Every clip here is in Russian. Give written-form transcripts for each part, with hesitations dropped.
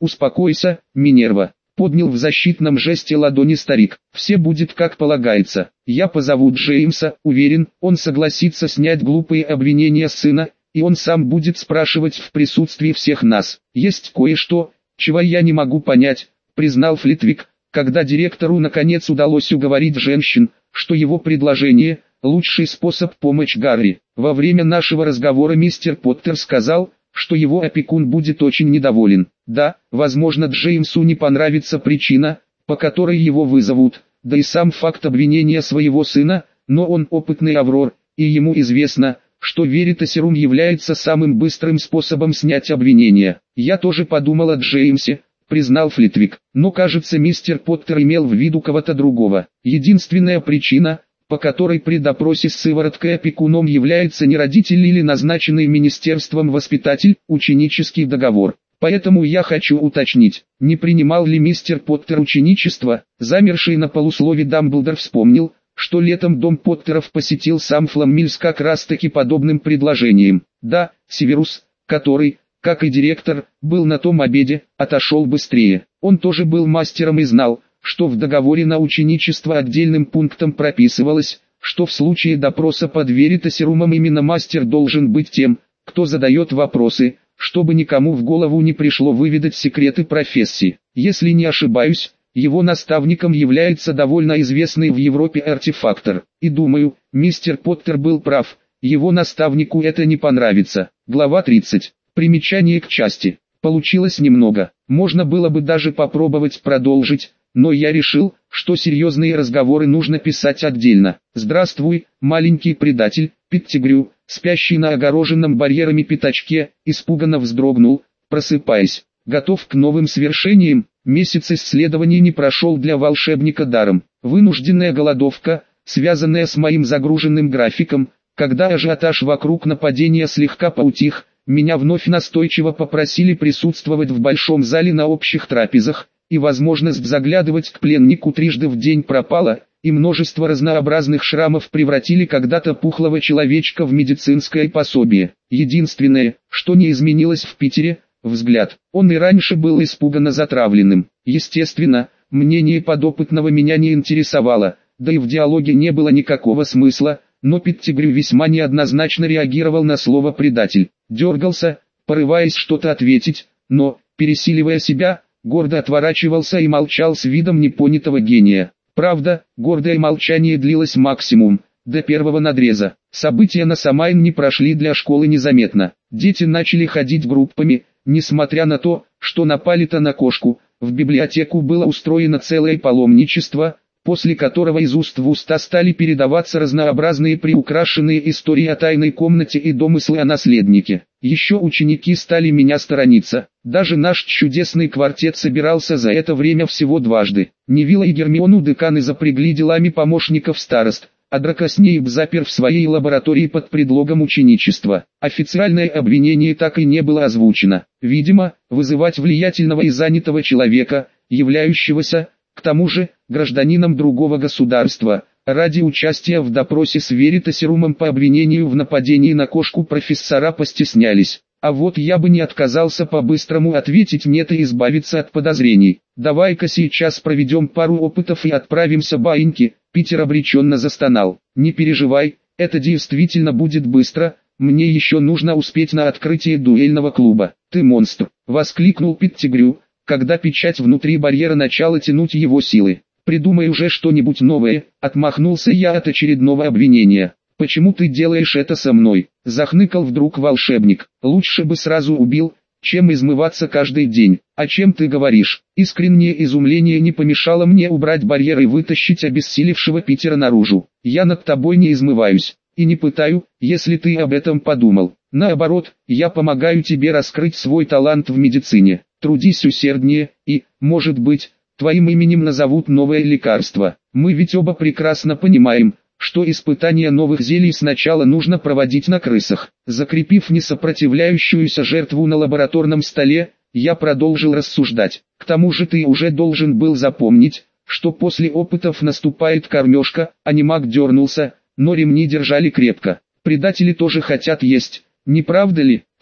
«Успокойся, Минерва», — поднял в защитном жесте ладони старик. «Все будет как полагается. Я позову Джеймса, уверен, он согласится снять глупые обвинения с сына, и он сам будет спрашивать в присутствии всех нас. Есть кое-что, чего я не могу понять», — признал Флитвик, когда директору наконец удалось уговорить женщин, что его предложение – лучший способ помочь Гарри. Во время нашего разговора мистер Поттер сказал, что его опекун будет очень недоволен. Да, возможно, Джеймсу не понравится причина, по которой его вызовут, да и сам факт обвинения своего сына, но он опытный Аврор, и ему известно, что Веритасерум является самым быстрым способом снять обвинения. Я тоже подумал о Джеймсе, признал Флитвик, но кажется, мистер Поттер имел в виду кого-то другого. Единственная причина, по которой при допросе с сывороткой опекуном является не родитель или назначенный министерством воспитатель, ученический договор. Поэтому я хочу уточнить, не принимал ли мистер Поттер ученичество. Замерший на полуслове Дамблдор вспомнил, что летом дом Поттеров посетил сам Фламмильс как раз таки подобным предложением. Да, Северус, который, как и директор, был на том обеде, отошел быстрее. Он тоже был мастером и знал, что в договоре на ученичество отдельным пунктом прописывалось, что в случае допроса под Веритасерумом именно мастер должен быть тем, кто задает вопросы, чтобы никому в голову не пришло выведать секреты профессии. Если не ошибаюсь, его наставником является довольно известный в Европе артефактор. И думаю, мистер Поттер был прав, его наставнику это не понравится. Глава 30. Примечание к части. Получилось немного. Можно было бы даже попробовать продолжить, но я решил, что серьезные разговоры нужно писать отдельно. «Здравствуй, маленький предатель», Петтигрю, спящий на огороженном барьерами пятачке, испуганно вздрогнул, просыпаясь. Готов к новым свершениям. Месяц исследований не прошел для волшебника даром. Вынужденная голодовка, связанная с моим загруженным графиком, когда ажиотаж вокруг нападения слегка поутих, меня вновь настойчиво попросили присутствовать в большом зале на общих трапезах, и возможность заглядывать к пленнику трижды в день пропала, и множество разнообразных шрамов превратили когда-то пухлого человечка в медицинское пособие. Единственное, что не изменилось в Питере – взгляд. Он и раньше был испуганно затравленным. Естественно, мнение подопытного меня не интересовало, да и в диалоге не было никакого смысла, но Петтигрю весьма неоднозначно реагировал на слово «предатель». Дергался, порываясь что-то ответить, но, пересиливая себя, гордо отворачивался и молчал с видом непонятого гения. Правда, гордое молчание длилось максимум, до первого надреза. События на Самайн не прошли для школы незаметно. Дети начали ходить группами, несмотря на то, что напали-то на кошку. В библиотеку было устроено целое паломничество, после которого из уст в уста стали передаваться разнообразные приукрашенные истории о тайной комнате и домыслы о наследнике. Еще ученики стали меня сторониться. Даже наш чудесный квартет собирался за это время всего дважды. Невилла и Гермиону деканы запрягли делами помощников старост, а Драко Снейп запер в своей лаборатории под предлогом ученичества. Официальное обвинение так и не было озвучено. Видимо, вызывать влиятельного и занятого человека, являющегося, к тому же, гражданином другого государства, ради участия в допросе с Веритасерумом по обвинению в нападении на кошку профессора постеснялись. А вот я бы не отказался по-быстрому ответить нет и избавиться от подозрений. Давай-ка сейчас проведем пару опытов и отправимся баиньки. Питер обреченно застонал. Не переживай, это действительно будет быстро, мне еще нужно успеть на открытие дуэльного клуба. Ты монстр, воскликнул Петтигрю, когда печать внутри барьера начала тянуть его силы. Придумай уже что-нибудь новое, отмахнулся я от очередного обвинения. Почему ты делаешь это со мной? Захныкал вдруг волшебник. Лучше бы сразу убил, чем измываться каждый день. О чем ты говоришь? Искреннее изумление не помешало мне убрать барьер и вытащить обессилевшего Питера наружу. Я над тобой не измываюсь, и не пытаю, если ты об этом подумал. Наоборот, я помогаю тебе раскрыть свой талант в медицине. Трудись усерднее, и, может быть, твоим именем назовут новое лекарство. Мы ведь оба прекрасно понимаем, что испытания новых зелий сначала нужно проводить на крысах. Закрепив несопротивляющуюся жертву на лабораторном столе, я продолжил рассуждать. К тому же ты уже должен был запомнить, что после опытов наступает кормежка. Анимак дернулся, но ремни держали крепко. Предатели тоже хотят есть, не правда ли?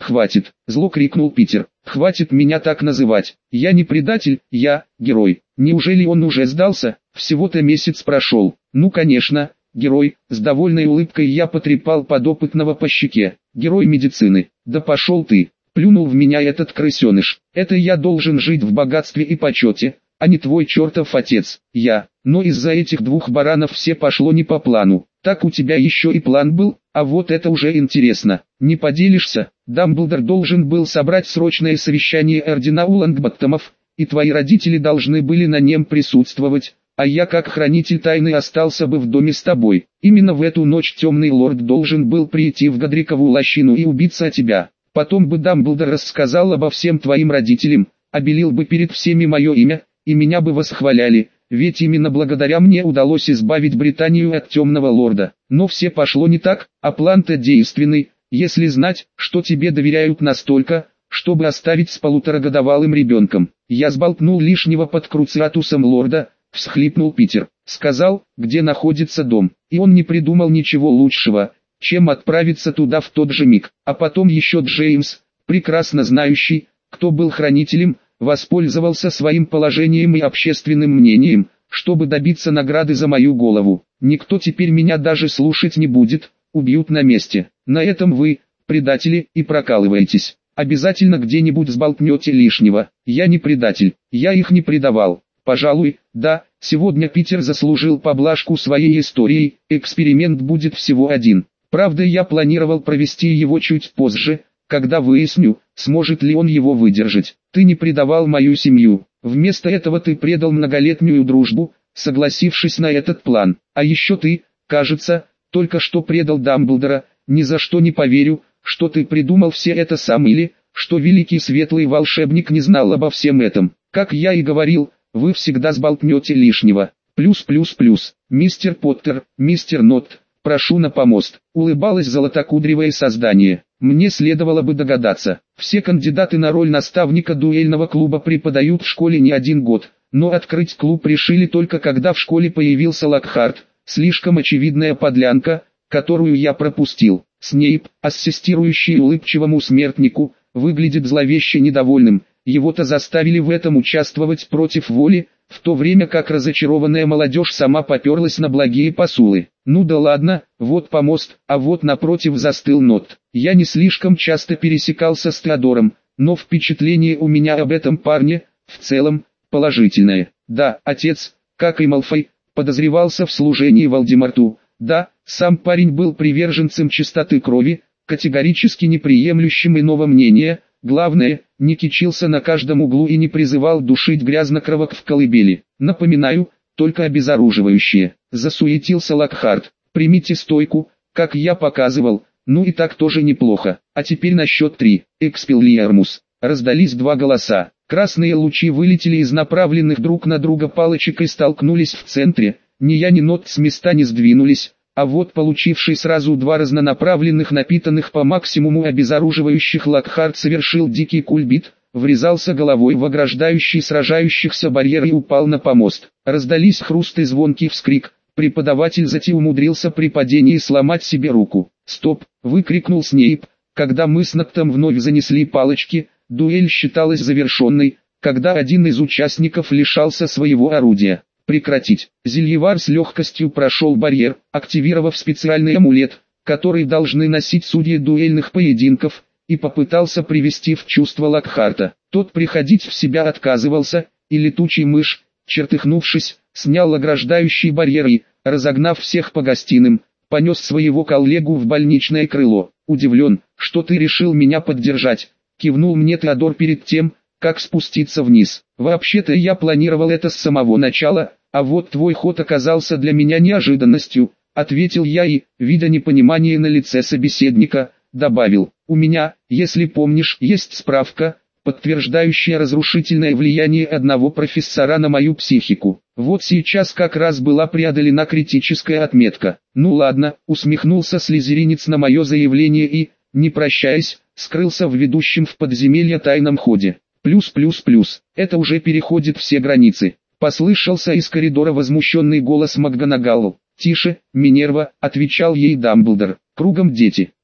«Хватит!» — зло крикнул Питер. «Хватит меня так называть. Я не предатель, я герой». Неужели он уже сдался? Всего-то месяц прошел. Ну конечно, герой. С довольной улыбкой я потрепал подопытного по щеке. Герой медицины. Да пошел ты. Плюнул в меня этот крысеныш. Это я должен жить в богатстве и почете, а не твой чертов отец. Но из-за этих двух баранов все пошло не по плану. Так у тебя еще и план был, а вот это уже интересно. Не поделишься? Дамблдор должен был собрать срочное совещание Ордена Лонгботтомов, и твои родители должны были на нем присутствовать, а я как хранитель тайны остался бы в доме с тобой. Именно в эту ночь темный лорд должен был прийти в Годрикову лощину и убиться о тебя. Потом бы Дамблдор рассказал обо всем твоим родителям, обелил бы перед всеми мое имя, и меня бы восхваляли, ведь именно благодаря мне удалось избавить Британию от темного лорда. Но все пошло не так, а план-то действенный, если знать, что тебе доверяют настолько, чтобы оставить с полуторагодовалым ребенком. Я сболтнул лишнего под круциатусом лорда, всхлипнул Питер. Сказал, где находится дом, и он не придумал ничего лучшего, чем отправиться туда в тот же миг. А потом еще Джеймс, прекрасно знающий, кто был хранителем, воспользовался своим положением и общественным мнением, чтобы добиться награды за мою голову. Никто теперь меня даже слушать не будет, убьют на месте. На этом вы, предатели, и прокалываетесь. Обязательно где-нибудь сболтнете лишнего. Я не предатель, я их не предавал. Пожалуй, да, сегодня Питер заслужил поблажку своей историей, эксперимент будет всего один. Правда, я планировал провести его чуть позже, когда выясню, сможет ли он его выдержать. Ты не предавал мою семью, вместо этого ты предал многолетнюю дружбу, согласившись на этот план. А еще ты, кажется, только что предал Дамблдора. Ни за что не поверю, что ты придумал все это сам или, что великий светлый волшебник не знал обо всем этом. Как я и говорил, вы всегда сболтнете лишнего. Плюс. Мистер Поттер, мистер Нотт, прошу на помост. Улыбалось золотокудревое создание. Мне следовало бы догадаться. Все кандидаты на роль наставника дуэльного клуба преподают в школе не один год, но открыть клуб решили только когда в школе появился Локхарт, слишком очевидная подлянка, которую я пропустил. Снейп, ассистирующий улыбчивому смертнику, выглядит зловеще недовольным. Его-то заставили в этом участвовать против воли, в то время как разочарованная молодежь сама поперлась на благие посулы. Ну да ладно, вот помост, а вот напротив застыл Нотт. Я не слишком часто пересекался с Теодором, но впечатление у меня об этом парне, в целом, положительное. Да, отец, как и Малфой, подозревался в служении Волдеморту. Да, сам парень был приверженцем чистоты крови, категорически неприемлющим иного мнения. Главное, не кичился на каждом углу и не призывал душить грязнокровок в колыбели. Напоминаю, только обезоруживающее. Засуетился Локхарт. Примите стойку, как я показывал, ну и так тоже неплохо. А теперь на счет 3. Экспеллиармус. Раздались два голоса. Красные лучи вылетели из направленных друг на друга палочек и столкнулись в центре. Ни я, ни Нотт с места не сдвинулись. А вот получивший сразу два разнонаправленных напитанных по максимуму обезоруживающих Локхарт совершил дикий кульбит, врезался головой в ограждающий сражающихся барьер и упал на помост. Раздались хруст и звонкий вскрик. Преподаватель затем умудрился при падении сломать себе руку. «Стоп!» — выкрикнул Снейп. Когда мы с Ноттом вновь занесли палочки, дуэль считалась завершенной, когда один из участников лишался своего орудия. Прекратить. Зельевар с легкостью прошел барьер, активировав специальный амулет, который должны носить судьи дуэльных поединков, и попытался привести в чувство Локхарта. Тот приходить в себя отказывался, и летучий мышь, чертыхнувшись, снял ограждающий барьер и, разогнав всех по гостиным, понес своего коллегу в больничное крыло. «Удивлен, что ты решил меня поддержать», — кивнул мне Теодор перед тем, как спуститься вниз. «Вообще-то я планировал это с самого начала, а вот твой ход оказался для меня неожиданностью», — ответил я и, видя непонимание на лице собеседника, добавил: «У меня, если помнишь, есть справка, подтверждающая разрушительное влияние одного профессора на мою психику. Вот сейчас как раз была преодолена критическая отметка». «Ну ладно», — усмехнулся слизеринец на мое заявление и, не прощаясь, скрылся в ведущем в подземелье тайном ходе. «Плюс, это уже переходит все границы», — послышался из коридора возмущенный голос МакГонагал. «Тише, Минерва», — отвечал ей Дамблдор. «Кругом дети.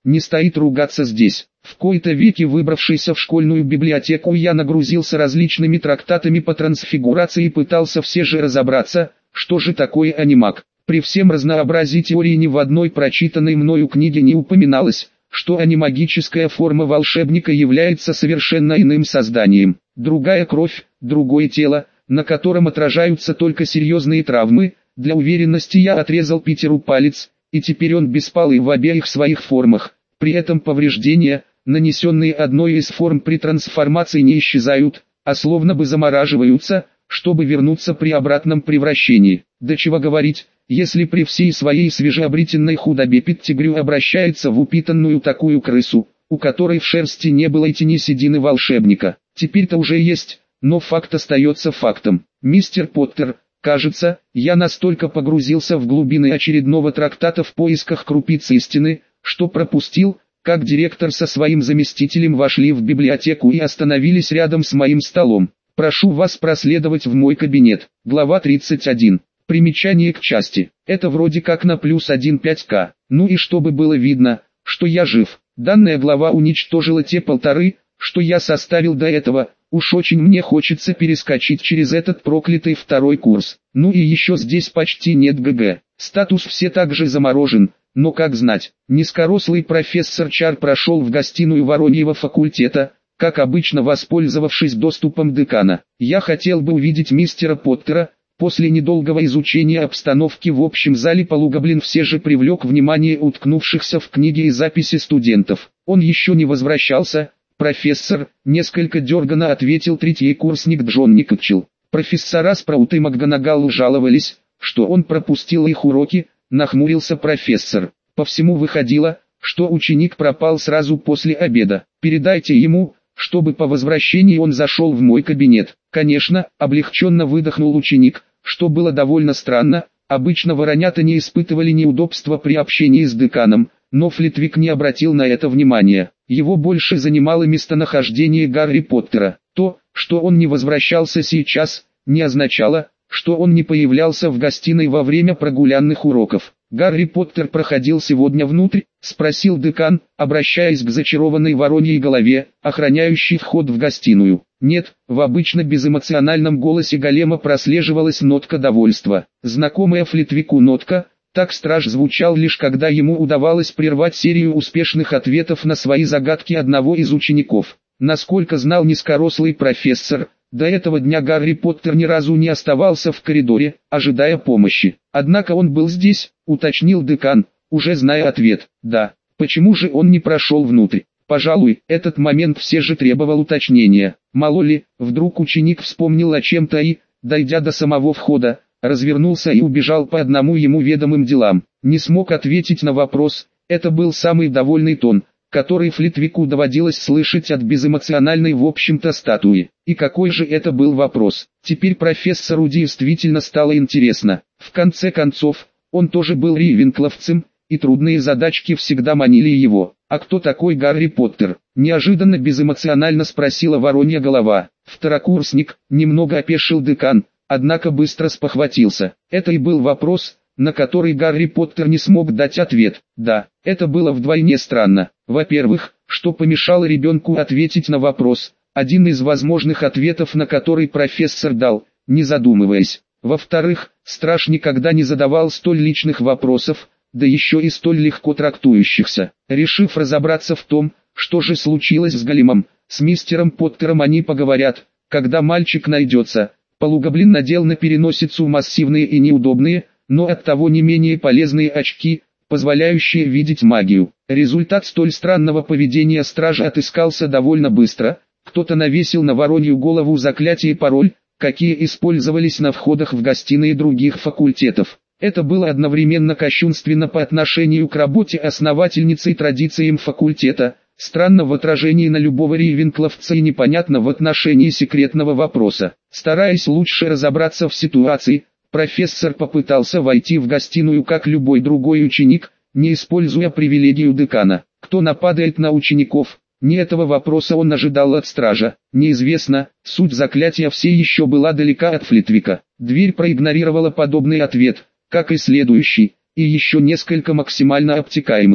не стоит ругаться здесь. В кои-то веки, выбравшийся в школьную библиотеку, я нагрузился различными трактатами по трансфигурации и пытался все же разобраться, что же такое анимаг. При всем разнообразии теорий ни в одной прочитанной мною книге не упоминалось, что анимагическая форма волшебника является совершенно иным созданием. Другая кровь, другое тело, на котором отражаются только серьезные травмы. Для уверенности я отрезал Питеру палец, и теперь он беспалый в обеих своих формах. При этом повреждения, нанесенные одной из форм при трансформации, не исчезают, а словно бы замораживаются, чтобы вернуться при обратном превращении. Да чего говорить, если при всей своей свежеобретенной худобе Петтигрю обращается в упитанную такую крысу, у которой в шерсти не было и тени седины волшебника. Теперь-то уже есть, но факт остается фактом. Мистер Поттер, кажется, я настолько погрузился в глубины очередного трактата в поисках крупицы истины, что пропустил, как директор со своим заместителем вошли в библиотеку и остановились рядом с моим столом. Прошу вас проследовать в мой кабинет. Глава 31. Примечание к части. Это вроде как на +1 5К. Ну и чтобы было видно, что я жив. Данная глава уничтожила те 1,5, что я составил до этого. Уж очень мне хочется перескочить через этот проклятый второй курс. Ну и еще здесь почти нет ГГ. Статус все так же заморожен. Но как знать, низкорослый профессор Чар прошел в гостиную Вороньего факультета, как обычно воспользовавшись доступом декана. Я хотел бы увидеть мистера Поттера. После недолгого изучения обстановки в общем зале полугоблин все же привлек внимание уткнувшихся в книги и записи студентов. Он еще не возвращался, профессор, несколько дерганно ответил третий курсник Джон Никотчелл. Профессора Спраут и МакГонагал жаловались, что он пропустил их уроки, нахмурился профессор. По всему выходило, что ученик пропал сразу после обеда. Передайте ему, чтобы по возвращении он зашел в мой кабинет. Конечно, облегченно выдохнул ученик, что было довольно странно. Обычно воронята не испытывали неудобства при общении с деканом, но Флитвик не обратил на это внимания. Его больше занимало местонахождение Гарри Поттера. То, что он не возвращался сейчас, не означало, что он не появлялся в гостиной во время прогулянных уроков. «Гарри Поттер проходил сегодня внутрь?» — спросил декан, обращаясь к зачарованной вороньей голове, охраняющей вход в гостиную. «Нет», — в обычно безэмоциональном голосе голема прослеживалась нотка довольства. Знакомая Флитвику нотка, так страж звучал лишь когда ему удавалось прервать серию успешных ответов на свои загадки одного из учеников. Насколько знал низкорослый профессор, до этого дня Гарри Поттер ни разу не оставался в коридоре, ожидая помощи. Однако он был здесь, уточнил декан, уже зная ответ. Да, почему же он не прошел внутрь? Пожалуй, этот момент все же требовал уточнения. Мало ли, вдруг ученик вспомнил о чем-то и, дойдя до самого входа, развернулся и убежал по одному ему ведомым делам. Не смог ответить на вопрос, это был самый довольный тон, который Флитвику доводилось слышать от безэмоциональной в общем-то статуи. И какой же это был вопрос? Теперь профессору действительно стало интересно. В конце концов, он тоже был рейвенкловцем, и трудные задачки всегда манили его. «А кто такой Гарри Поттер?» – неожиданно безэмоционально спросила воронья голова. «Второкурсник», – немного опешил декан, однако быстро спохватился. Это и был вопрос, на который Гарри Поттер не смог дать ответ. Да, это было вдвойне странно. Во-первых, что помешало ребенку ответить на вопрос, один из возможных ответов на который профессор дал, не задумываясь. Во-вторых, страж никогда не задавал столь личных вопросов, да еще и столь легко трактующихся. Решив разобраться в том, что же случилось с големом, с мистером Поттером они поговорят, когда мальчик найдется. Полугоблин надел на переносицу массивные и неудобные, но оттого не менее полезные очки, позволяющие видеть магию. Результат столь странного поведения стража отыскался довольно быстро. Кто-то навесил на воронью голову заклятие и пароль, какие использовались на входах в гостиные других факультетов. Это было одновременно кощунственно по отношению к работе основательницы и традициям факультета, странно в отражении на любого рейвенкловца и непонятно в отношении секретного вопроса. Стараясь лучше разобраться в ситуации, профессор попытался войти в гостиную как любой другой ученик, не используя привилегию декана. Кто нападает на учеников? Не этого вопроса он ожидал от стража. Неизвестно, суть заклятия все еще была далека от Флитвика. Дверь проигнорировала подобный ответ, как и следующий, и еще несколько максимально обтекаемых.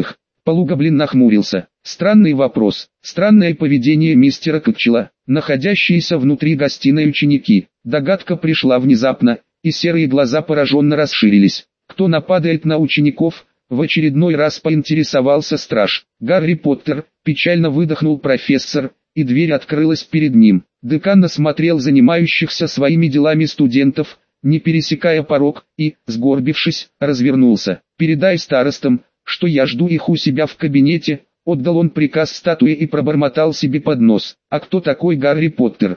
Полугоблин нахмурился. Странный вопрос, странное поведение мистера Кэтчелла. Находящиеся внутри гостиной ученики. Догадка пришла внезапно, и серые глаза пораженно расширились. Кто нападает на учеников? В очередной раз поинтересовался страж. Гарри Поттер, печально выдохнул профессор, и дверь открылась перед ним. Декан осмотрел занимающихся своими делами студентов, не пересекая порог, и, сгорбившись, развернулся. «Передай старостам, что я жду их у себя в кабинете», отдал он приказ статуе и пробормотал себе под нос. «А кто такой Гарри Поттер?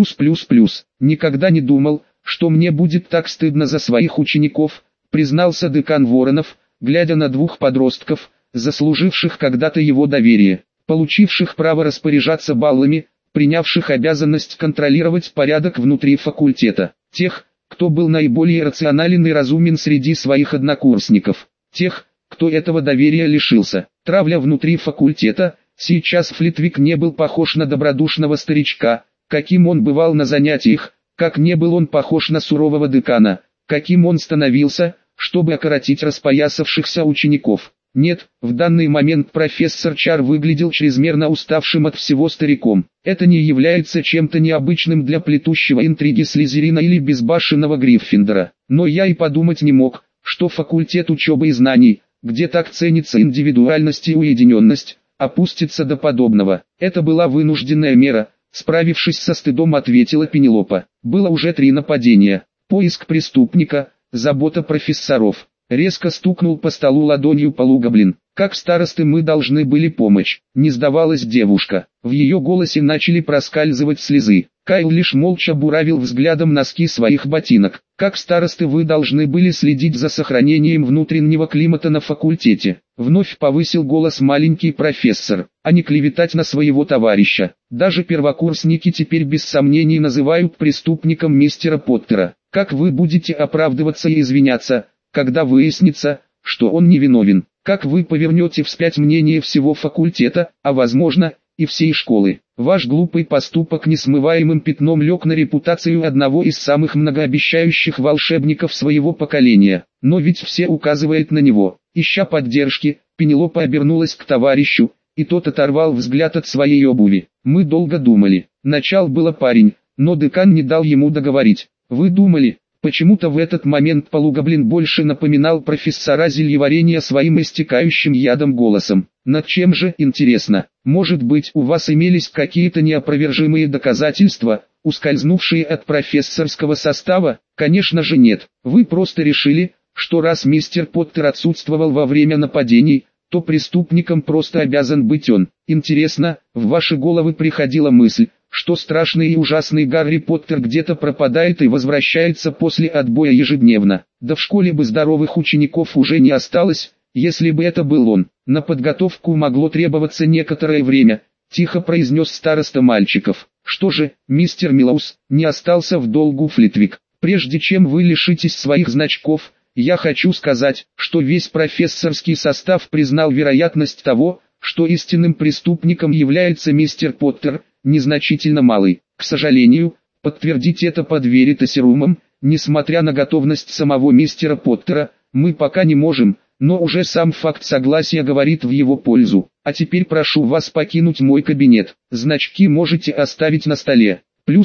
Никогда не думал, что мне будет так стыдно за своих учеников», признался декан Воронов, глядя на двух подростков, заслуживших когда-то его доверие, получивших право распоряжаться баллами, принявших обязанность контролировать порядок внутри факультета, тех, кто был наиболее рационален и разумен среди своих однокурсников, тех, кто этого доверия лишился. Травля внутри факультета. Сейчас Флитвик не был похож на добродушного старичка, каким он бывал на занятиях, как не был он похож на сурового декана, каким он становился, чтобы окоротить распоясавшихся учеников. Нет, в данный момент профессор Чар выглядел чрезмерно уставшим от всего стариком. Это не является чем-то необычным для плетущего интриги Слизерина или безбашенного Гриффиндора. Но я и подумать не мог, что факультет учебы и знаний, где так ценится индивидуальность и уединенность, опустится до подобного. Это была вынужденная мера, справившись со стыдом, ответила Пенелопа. Было уже 3 нападения. Поиск преступника, забота профессоров. Резко стукнул по столу ладонью полугоблин. Как старосты мы должны были помочь. Не сдавалась девушка. В ее голосе начали проскальзывать слезы. Кайл лишь молча буравил взглядом носки своих ботинок. Как старосты вы должны были следить за сохранением внутреннего климата на факультете. Вновь повысил голос маленький профессор, а не клеветать на своего товарища. Даже первокурсники теперь без сомнений называют преступником мистера Поттера. Как вы будете оправдываться и извиняться, когда выяснится, что он невиновен? Как вы повернете вспять мнение всего факультета, а возможно, и всей школы? Ваш глупый поступок несмываемым пятном лег на репутацию одного из самых многообещающих волшебников своего поколения. Но ведь все указывает на него. Ища поддержки, Пенелопа обернулась к товарищу, и тот оторвал взгляд от своей обуви. Мы долго думали. Начал было парень, но декан не дал ему договорить. Вы думали? Почему-то в этот момент полугоблин больше напоминал профессора зельеварения своим истекающим ядом голосом. Над чем же, интересно? Может быть, у вас имелись какие-то неопровержимые доказательства, ускользнувшие от профессорского состава? Конечно же нет. Вы просто решили, что раз мистер Поттер отсутствовал во время нападений, то преступником просто обязан быть он. Интересно, в ваши головы приходила мысль, что страшный и ужасный Гарри Поттер где-то пропадает и возвращается после отбоя ежедневно? Да в школе бы здоровых учеников уже не осталось, если бы это был он. На подготовку могло требоваться некоторое время, тихо произнес староста мальчиков. Что же, мистер Милоус, не остался в долгу Флитвик. Прежде чем вы лишитесь своих значков, я хочу сказать, что весь профессорский состав признал вероятность того, что истинным преступником является мистер Поттер, незначительно малый. К сожалению, подтвердить это под веритасирумом, несмотря на готовность самого мистера Поттера, мы пока не можем, но уже сам факт согласия говорит в его пользу. А теперь прошу вас покинуть мой кабинет. Значки можете оставить на столе.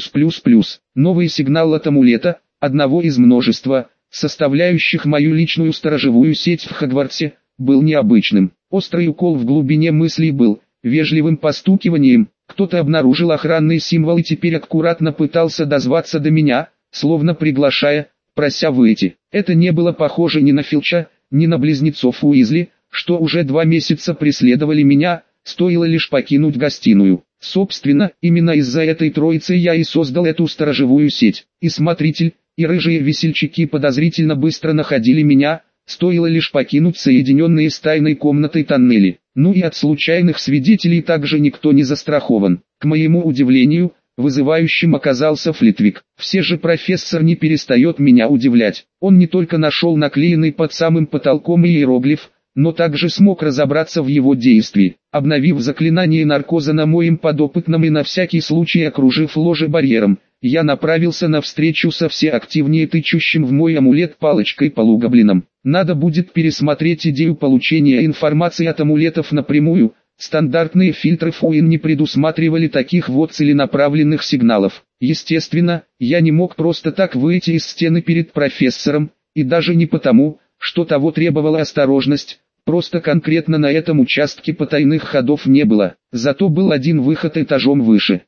Новый сигнал от амулета, одного из множества, составляющих мою личную сторожевую сеть в Хогвартсе, был необычным. Острый укол в глубине мыслей был вежливым постукиванием. Кто-то обнаружил охранный символ и теперь аккуратно пытался дозваться до меня, словно приглашая, прося выйти. Это не было похоже ни на Филча, ни на близнецов Уизли, что уже 2 месяца преследовали меня, стоило лишь покинуть гостиную. Собственно, именно из-за этой троицы я и создал эту сторожевую сеть. И смотритель, и рыжие весельчаки подозрительно быстро находили меня, стоило лишь покинуть соединенные с тайной комнатой тоннели. Ну и от случайных свидетелей также никто не застрахован. К моему удивлению, вызывающим оказался Флитвик. Все же профессор не перестает меня удивлять. Он не только нашел наклеенный под самым потолком иероглиф, но также смог разобраться в его действии. Обновив заклинание наркоза на моем подопытном и на всякий случай окружив ложе барьером, я направился навстречу со все активнее тычущим в мой амулет палочкой полугоблином. Надо будет пересмотреть идею получения информации от амулетов напрямую. Стандартные фильтры Фуин не предусматривали таких вот целенаправленных сигналов. Естественно, я не мог просто так выйти из стены перед профессором, и даже не потому, что того требовала осторожность, просто конкретно на этом участке потайных ходов не было. Зато был один выход этажом выше.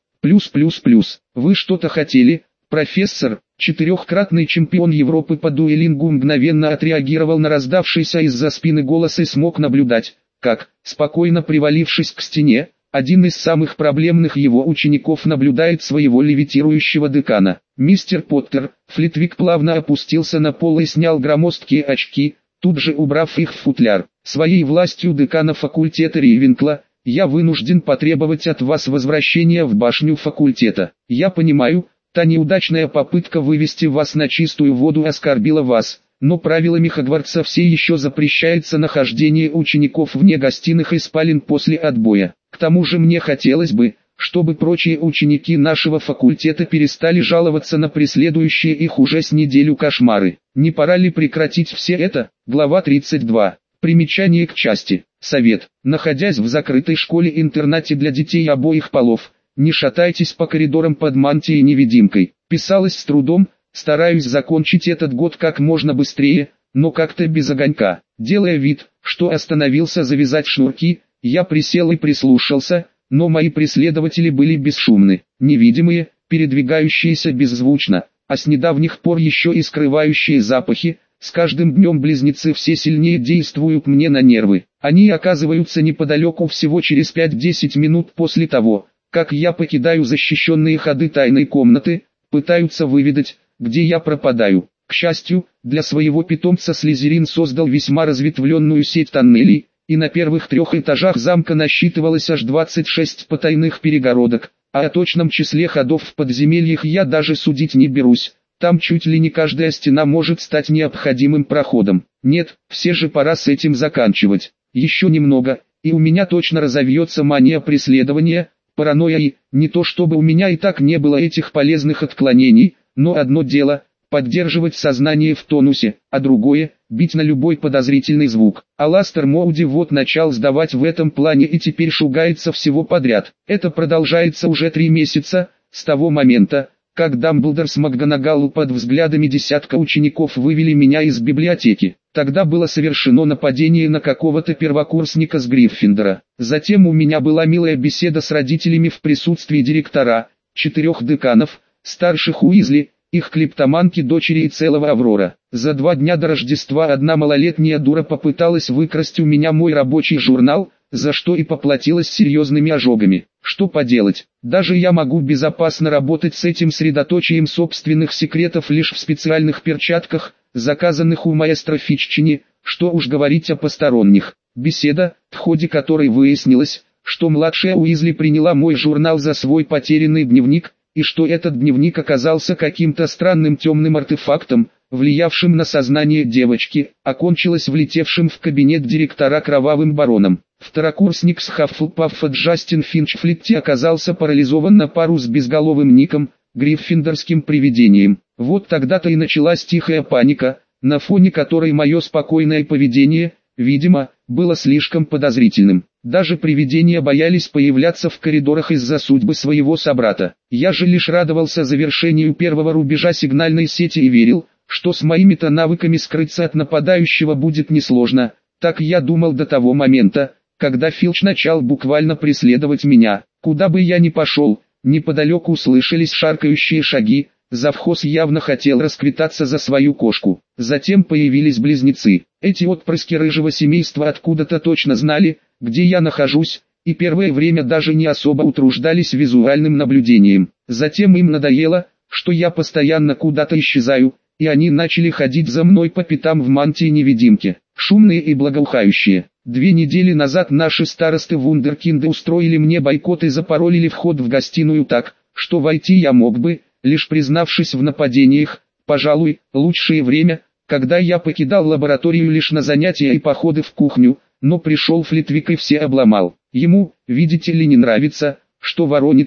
Вы что-то хотели, профессор? Четырехкратный чемпион Европы по дуэлингу мгновенно отреагировал на раздавшийся из-за спины голос и смог наблюдать, как, спокойно привалившись к стене, один из самых проблемных его учеников наблюдает своего левитирующего декана. Мистер Поттер. Флитвик плавно опустился на пол и снял громоздкие очки, тут же убрав их в футляр. Своей властью декана факультета Рейвенкла, я вынужден потребовать от вас возвращения в башню факультета. Я понимаю, та неудачная попытка вывести вас на чистую воду оскорбила вас, но правилами Хогвартса все еще запрещается нахождение учеников вне гостиных и спален после отбоя. К тому же мне хотелось бы, чтобы прочие ученики нашего факультета перестали жаловаться на преследующие их уже с неделю кошмары. Не пора ли прекратить все это? Глава 32. Примечание к части. Совет. Находясь в закрытой школе-интернате для детей обоих полов, не шатайтесь по коридорам под мантией-невидимкой. Писалось с трудом, стараюсь закончить этот год как можно быстрее, но как-то без огонька. Делая вид, что остановился завязать шнурки, я присел и прислушался, но мои преследователи были бесшумны, невидимые, передвигающиеся беззвучно, а с недавних пор еще и скрывающие запахи. С каждым днем близнецы все сильнее действуют мне на нервы. Они оказываются неподалеку всего через 5-10 минут после того, как я покидаю защищенные ходы тайной комнаты, пытаются выведать, где я пропадаю. К счастью, для своего питомца Слизерин создал весьма разветвленную сеть тоннелей, и на первых 3 этажах замка насчитывалось аж 26 потайных перегородок, а о точном числе ходов в подземельях я даже судить не берусь. Там чуть ли не каждая стена может стать необходимым проходом. Нет, все же пора с этим заканчивать. Еще немного, и у меня точно разовьется мания преследования, паранойя и, не то чтобы у меня и так не было этих полезных отклонений, но одно дело – поддерживать сознание в тонусе, а другое – бить на любой подозрительный звук. Аластер Моуди вот начал сдавать в этом плане и теперь шугается всего подряд. Это продолжается уже 3 месяца, с того момента, как Дамблдор с МакГонагалл под взглядами десятка учеников вывели меня из библиотеки. Тогда было совершено нападение на какого-то первокурсника с Гриффиндора. Затем у меня была милая беседа с родителями в присутствии директора, 4 деканов, старших Уизли, их клептоманки дочери и целого Аврора. За 2 дня до Рождества одна малолетняя дура попыталась выкрасть у меня мой рабочий журнал, за что и поплатилась серьезными ожогами. Что поделать, даже я могу безопасно работать с этим средоточием собственных секретов лишь в специальных перчатках, заказанных у маэстро Фитчини, что уж говорить о посторонних. Беседа, в ходе которой выяснилось, что младшая Уизли приняла мой журнал за свой потерянный дневник, и что этот дневник оказался каким-то странным темным артефактом, влиявшим на сознание девочки, окончилась влетевшим в кабинет директора кровавым бароном. Второкурсник с Хаффлпаффа Джастин Финчфлетти оказался парализован на пару с безголовым Ником, гриффиндорским привидением. Вот тогда-то и началась тихая паника, на фоне которой мое спокойное поведение, видимо, было слишком подозрительным. Даже привидения боялись появляться в коридорах из-за судьбы своего собрата. Я же лишь радовался завершению первого рубежа сигнальной сети и верил, что с моими-то навыками скрыться от нападающего будет несложно. Так я думал до того момента, когда Филч начал буквально преследовать меня. Куда бы я ни пошел, неподалеку слышались шаркающие шаги, завхоз явно хотел расквитаться за свою кошку. Затем появились близнецы. Эти отпрыски рыжего семейства откуда-то точно знали, где я нахожусь, и первое время даже не особо утруждались визуальным наблюдением. Затем им надоело, что я постоянно куда-то исчезаю, и они начали ходить за мной по пятам в мантии-невидимке, шумные и благоухающие. 2 недели назад наши старосты-вундеркинды устроили мне бойкот и запаролили вход в гостиную так, что войти я мог бы, лишь признавшись в нападениях. Пожалуй, лучшее время, когда я покидал лабораторию лишь на занятия и походы в кухню, но пришел Флитвик и все обломал. Ему, видите ли, не нравится, что Воронитам,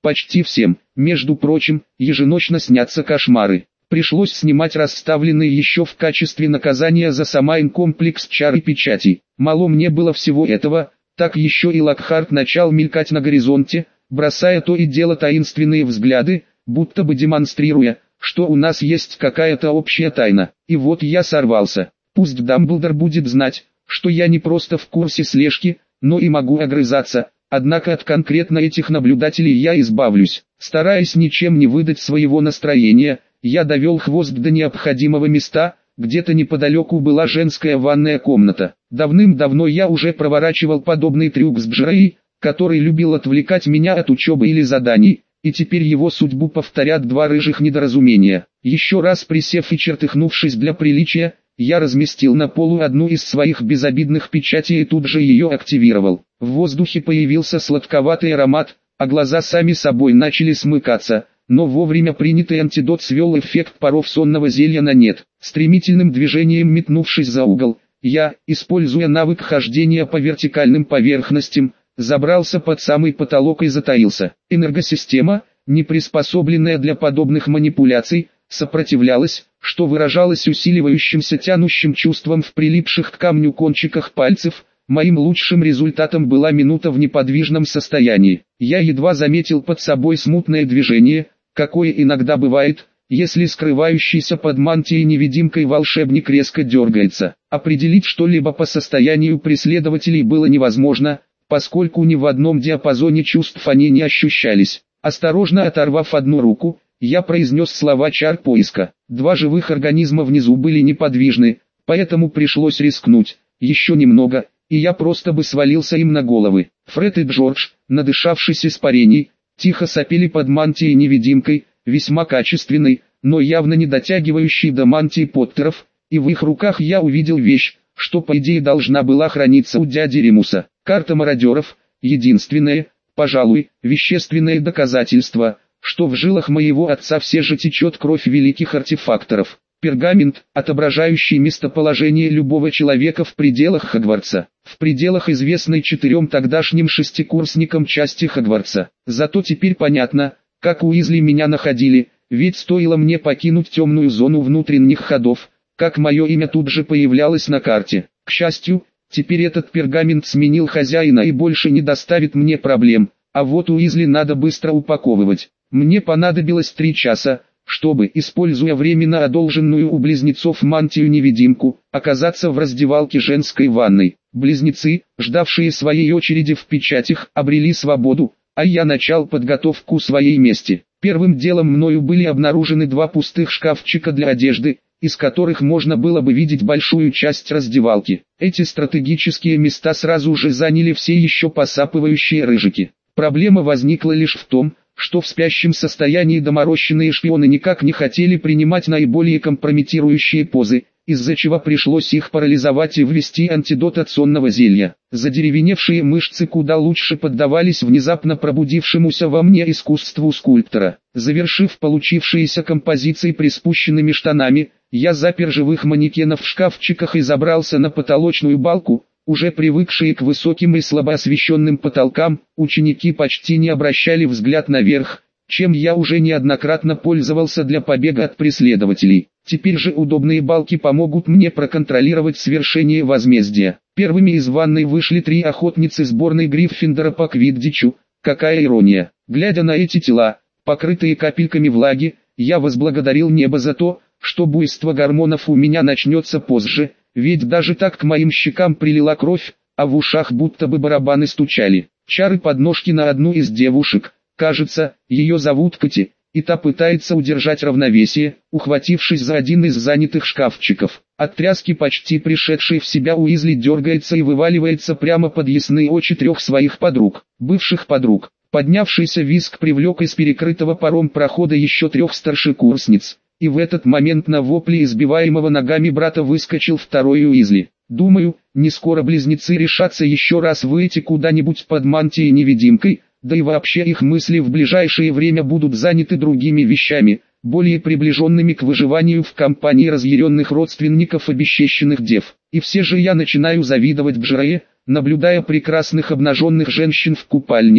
почти всем. Между прочим, еженочно снятся кошмары. Пришлось снимать расставленные еще в качестве наказания за Самайн комплекс чар и печатей. Мало мне было всего этого, так еще и Локхарт начал мелькать на горизонте, бросая то и дело таинственные взгляды, будто бы демонстрируя, что у нас есть какая-то общая тайна. И вот я сорвался. Пусть Дамблдор будет знать, что я не просто в курсе слежки, но и могу огрызаться, однако от конкретно этих наблюдателей я избавлюсь. Стараясь ничем не выдать своего настроения, я довел хвост до необходимого места, где-то неподалеку была женская ванная комната. Давным-давно я уже проворачивал подобный трюк с Джерей, который любил отвлекать меня от учебы или заданий, и теперь его судьбу повторят два рыжих недоразумения. Еще раз присев и чертыхнувшись для приличия, я разместил на полу одну из своих безобидных печатей и тут же ее активировал. В воздухе появился сладковатый аромат, а глаза сами собой начали смыкаться, но вовремя принятый антидот свел эффект паров сонного зелья на нет. Стремительным движением метнувшись за угол, я, используя навык хождения по вертикальным поверхностям, забрался под самый потолок и затаился. Энергосистема, не приспособленная для подобных манипуляций, сопротивлялась, что выражалось усиливающимся тянущим чувством в прилипших к камню кончиках пальцев. Моим лучшим результатом была минута в неподвижном состоянии. Я едва заметил под собой смутное движение, какое иногда бывает, если скрывающийся под мантией невидимкой волшебник резко дергается. Определить что-либо по состоянию преследователей было невозможно, поскольку ни в одном диапазоне чувств они не ощущались. Осторожно оторвав одну руку, я произнес слова чар поиска. Два живых организма внизу были неподвижны, поэтому пришлось рискнуть. Еще немного, и я просто бы свалился им на головы. Фред и Джордж, надышавшись испарений, тихо сопели под мантией-невидимкой, весьма качественной, но явно не дотягивающей до мантии Поттеров, и в их руках я увидел вещь, что по идее должна была храниться у дяди Ремуса. Карта мародеров, единственное, пожалуй, вещественное доказательство, что в жилах моего отца все же течет кровь великих артефакторов. Пергамент, отображающий местоположение любого человека в пределах Хогвартса, в пределах известной 4 тогдашним шестикурсникам части Хогвартса. Зато теперь понятно, как Уизли меня находили, ведь стоило мне покинуть темную зону внутренних ходов, как мое имя тут же появлялось на карте. К счастью, теперь этот пергамент сменил хозяина и больше не доставит мне проблем, а вот Уизли надо быстро упаковывать. Мне понадобилось 3 часа, чтобы, используя временно одолженную у близнецов мантию-невидимку, оказаться в раздевалке женской ванной. Близнецы, ждавшие своей очереди в печатях, обрели свободу, а я начал подготовку своей мести. Первым делом мною были обнаружены 2 пустых шкафчика для одежды, из которых можно было бы видеть большую часть раздевалки. Эти стратегические места сразу же заняли все еще посапывающие рыжики. Проблема возникла лишь в том, что в спящем состоянии доморощенные шпионы никак не хотели принимать наиболее компрометирующие позы, из-за чего пришлось их парализовать и ввести антидот от сонного зелья. Задеревеневшие мышцы куда лучше поддавались внезапно пробудившемуся во мне искусству скульптора. Завершив получившиеся композиции приспущенными штанами, я запер живых манекенов в шкафчиках и забрался на потолочную балку. Уже привыкшие к высоким и слабо освещенным потолкам, ученики почти не обращали взгляд наверх, чем я уже неоднократно пользовался для побега от преследователей. Теперь же удобные балки помогут мне проконтролировать свершение возмездия. Первыми из ванной вышли 3 охотницы сборной Гриффиндора по квиддичу. Какая ирония! Глядя на эти тела, покрытые капельками влаги, я возблагодарил небо за то, что буйство гормонов у меня начнется позже. Ведь даже так к моим щекам прилила кровь, а в ушах будто бы барабаны стучали. Чары подножки на одну из девушек, кажется, ее зовут Кати, и та пытается удержать равновесие, ухватившись за один из занятых шкафчиков. От тряски почти пришедший в себя Уизли дергается и вываливается прямо под ясные очи 3 своих подруг, бывших подруг. Поднявшийся визг привлек из перекрытого паром прохода еще 3 старшекурсниц. И в этот момент на вопли избиваемого ногами брата выскочил второй Уизли. Думаю, не скоро близнецы решатся еще раз выйти куда-нибудь под мантией-невидимкой, да и вообще их мысли в ближайшее время будут заняты другими вещами, более приближенными к выживанию в компании разъяренных родственников обесчещенных дев. И все же я начинаю завидовать Джерее, наблюдая прекрасных обнаженных женщин в купальнях.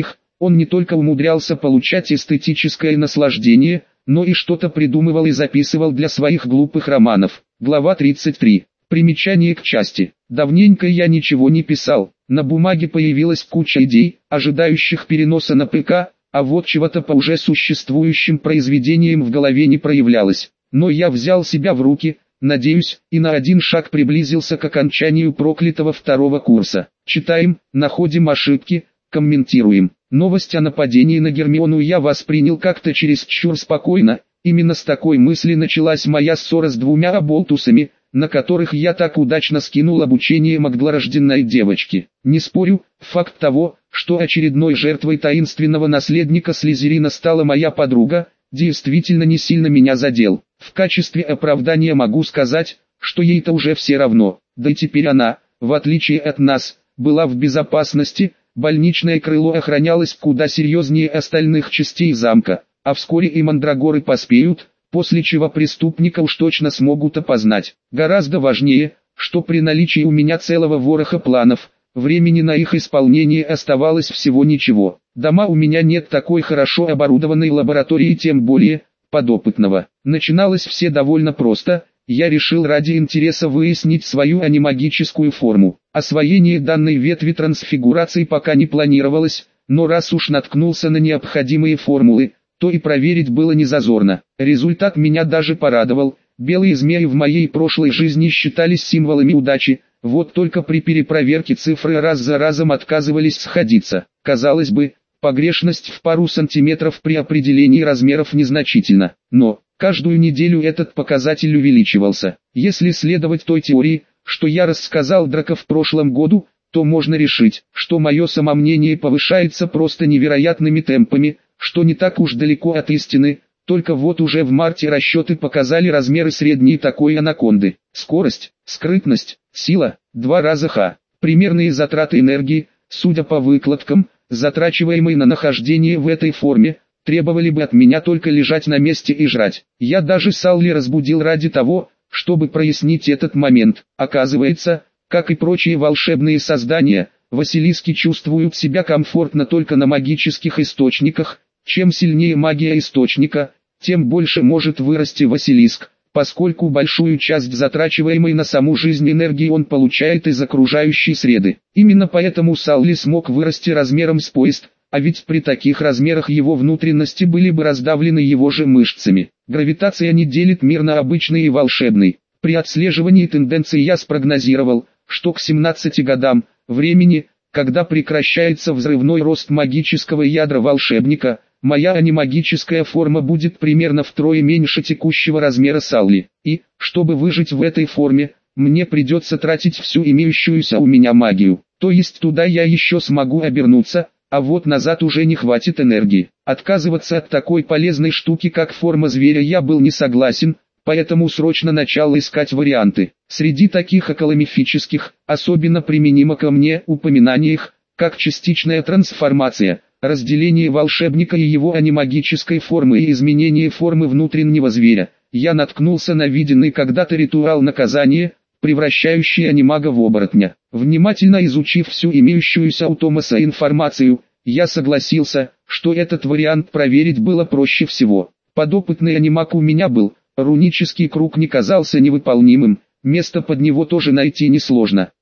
Он не только умудрялся получать эстетическое наслаждение, но и что-то придумывал и записывал для своих глупых романов. Глава 33. Примечание к части. Давненько я ничего не писал. На бумаге появилась куча идей, ожидающих переноса на ПК, а вот чего-то по уже существующим произведениям в голове не проявлялось. Но я взял себя в руки, надеюсь, и на один шаг приблизился к окончанию проклятого второго курса. Читаем, находим ошибки, комментируем. Новость о нападении на Гермиону я воспринял как-то чересчур спокойно. Именно с такой мысли началась моя ссора с двумя оболтусами, на которых я так удачно скинул обучение могдлорожденной девочки. Не спорю, факт того, что очередной жертвой таинственного наследника Слизерина стала моя подруга, действительно не сильно меня задел. В качестве оправдания могу сказать, что ей-то уже все равно, да и теперь она, в отличие от нас, была в безопасности, больничное крыло охранялось куда серьезнее остальных частей замка, а вскоре и мандрагоры поспеют, после чего преступника уж точно смогут опознать. Гораздо важнее, что при наличии у меня целого вороха планов, времени на их исполнение оставалось всего ничего. Дома у меня нет такой хорошо оборудованной лаборатории, тем более подопытного. Начиналось все довольно просто. Я решил ради интереса выяснить свою анимагическую форму. Освоение данной ветви трансфигурации пока не планировалось, но раз уж наткнулся на необходимые формулы, то и проверить было не зазорно. Результат меня даже порадовал. Белые змеи в моей прошлой жизни считались символами удачи, вот только при перепроверке цифры раз за разом отказывались сходиться. Казалось бы, погрешность в пару сантиметров при определении размеров незначительна, но каждую неделю этот показатель увеличивался. Если следовать той теории, что я рассказал Драко в прошлом году, то можно решить, что мое самомнение повышается просто невероятными темпами, что не так уж далеко от истины. Только вот уже в марте расчеты показали размеры средней такой анаконды. Скорость, скрытность, сила, 2 раза х. Примерные затраты энергии, судя по выкладкам, затрачиваемой на нахождение в этой форме, требовали бы от меня только лежать на месте и жрать. Я даже Салли разбудил ради того, чтобы прояснить этот момент. Оказывается, как и прочие волшебные создания, Василиски чувствуют себя комфортно только на магических источниках. Чем сильнее магия источника, тем больше может вырасти Василиск, поскольку большую часть затрачиваемой на саму жизнь энергии он получает из окружающей среды. Именно поэтому Салли смог вырасти размером с поезд, а ведь при таких размерах его внутренности были бы раздавлены его же мышцами. Гравитация не делит мир на обычный и волшебный. При отслеживании тенденций я спрогнозировал, что к 17 годам, времени, когда прекращается взрывной рост магического ядра волшебника, моя анимагическая форма будет примерно втрое меньше текущего размера Салли. И, чтобы выжить в этой форме, мне придется тратить всю имеющуюся у меня магию. То есть туда я еще смогу обернуться, а вот назад уже не хватит энергии. Отказываться от такой полезной штуки, как форма зверя, я был не согласен, поэтому срочно начал искать варианты. Среди таких околомифических, особенно применимо ко мне, упоминаниях, как частичная трансформация, разделение волшебника и его анимагической формы и изменение формы внутреннего зверя, я наткнулся на виденный когда-то ритуал наказания, превращающий анимага в оборотня. Внимательно изучив всю имеющуюся у Томаса информацию, я согласился, что этот вариант проверить было проще всего. Подопытный анимаг у меня был, рунический круг не казался невыполнимым, место под него тоже найти несложно.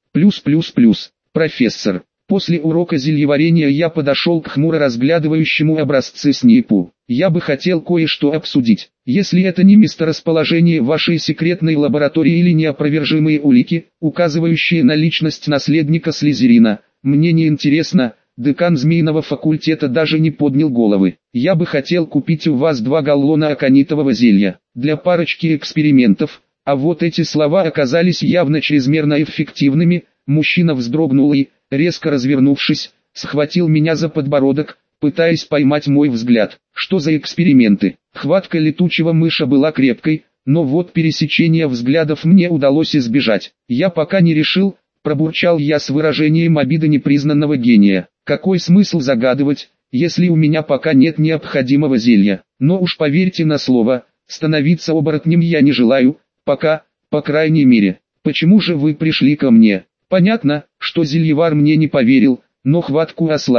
Профессор. После урока зельеварения я подошел к хмуро разглядывающему образцы Снейпу. Я бы хотел кое-что обсудить. Если это не месторасположение вашей секретной лаборатории или неопровержимые улики, указывающие на личность наследника Слизерина, мне не интересно. Декан змеиного факультета даже не поднял головы. Я бы хотел купить у вас 2 галлона аконитового зелья, для парочки экспериментов, а вот эти слова оказались явно чрезмерно эффективными. Мужчина вздрогнул и, резко развернувшись, схватил меня за подбородок, пытаясь поймать мой взгляд. Что за эксперименты? Хватка летучего мыша была крепкой, но вот пересечения взглядов мне удалось избежать. Я пока не решил, пробурчал я с выражением обиды непризнанного гения. Какой смысл загадывать, если у меня пока нет необходимого зелья? Но уж поверьте на слово, становиться оборотнем я не желаю, пока, по крайней мере. Почему же вы пришли ко мне? Понятно, что зельевар мне не поверил, но хватку ослабил.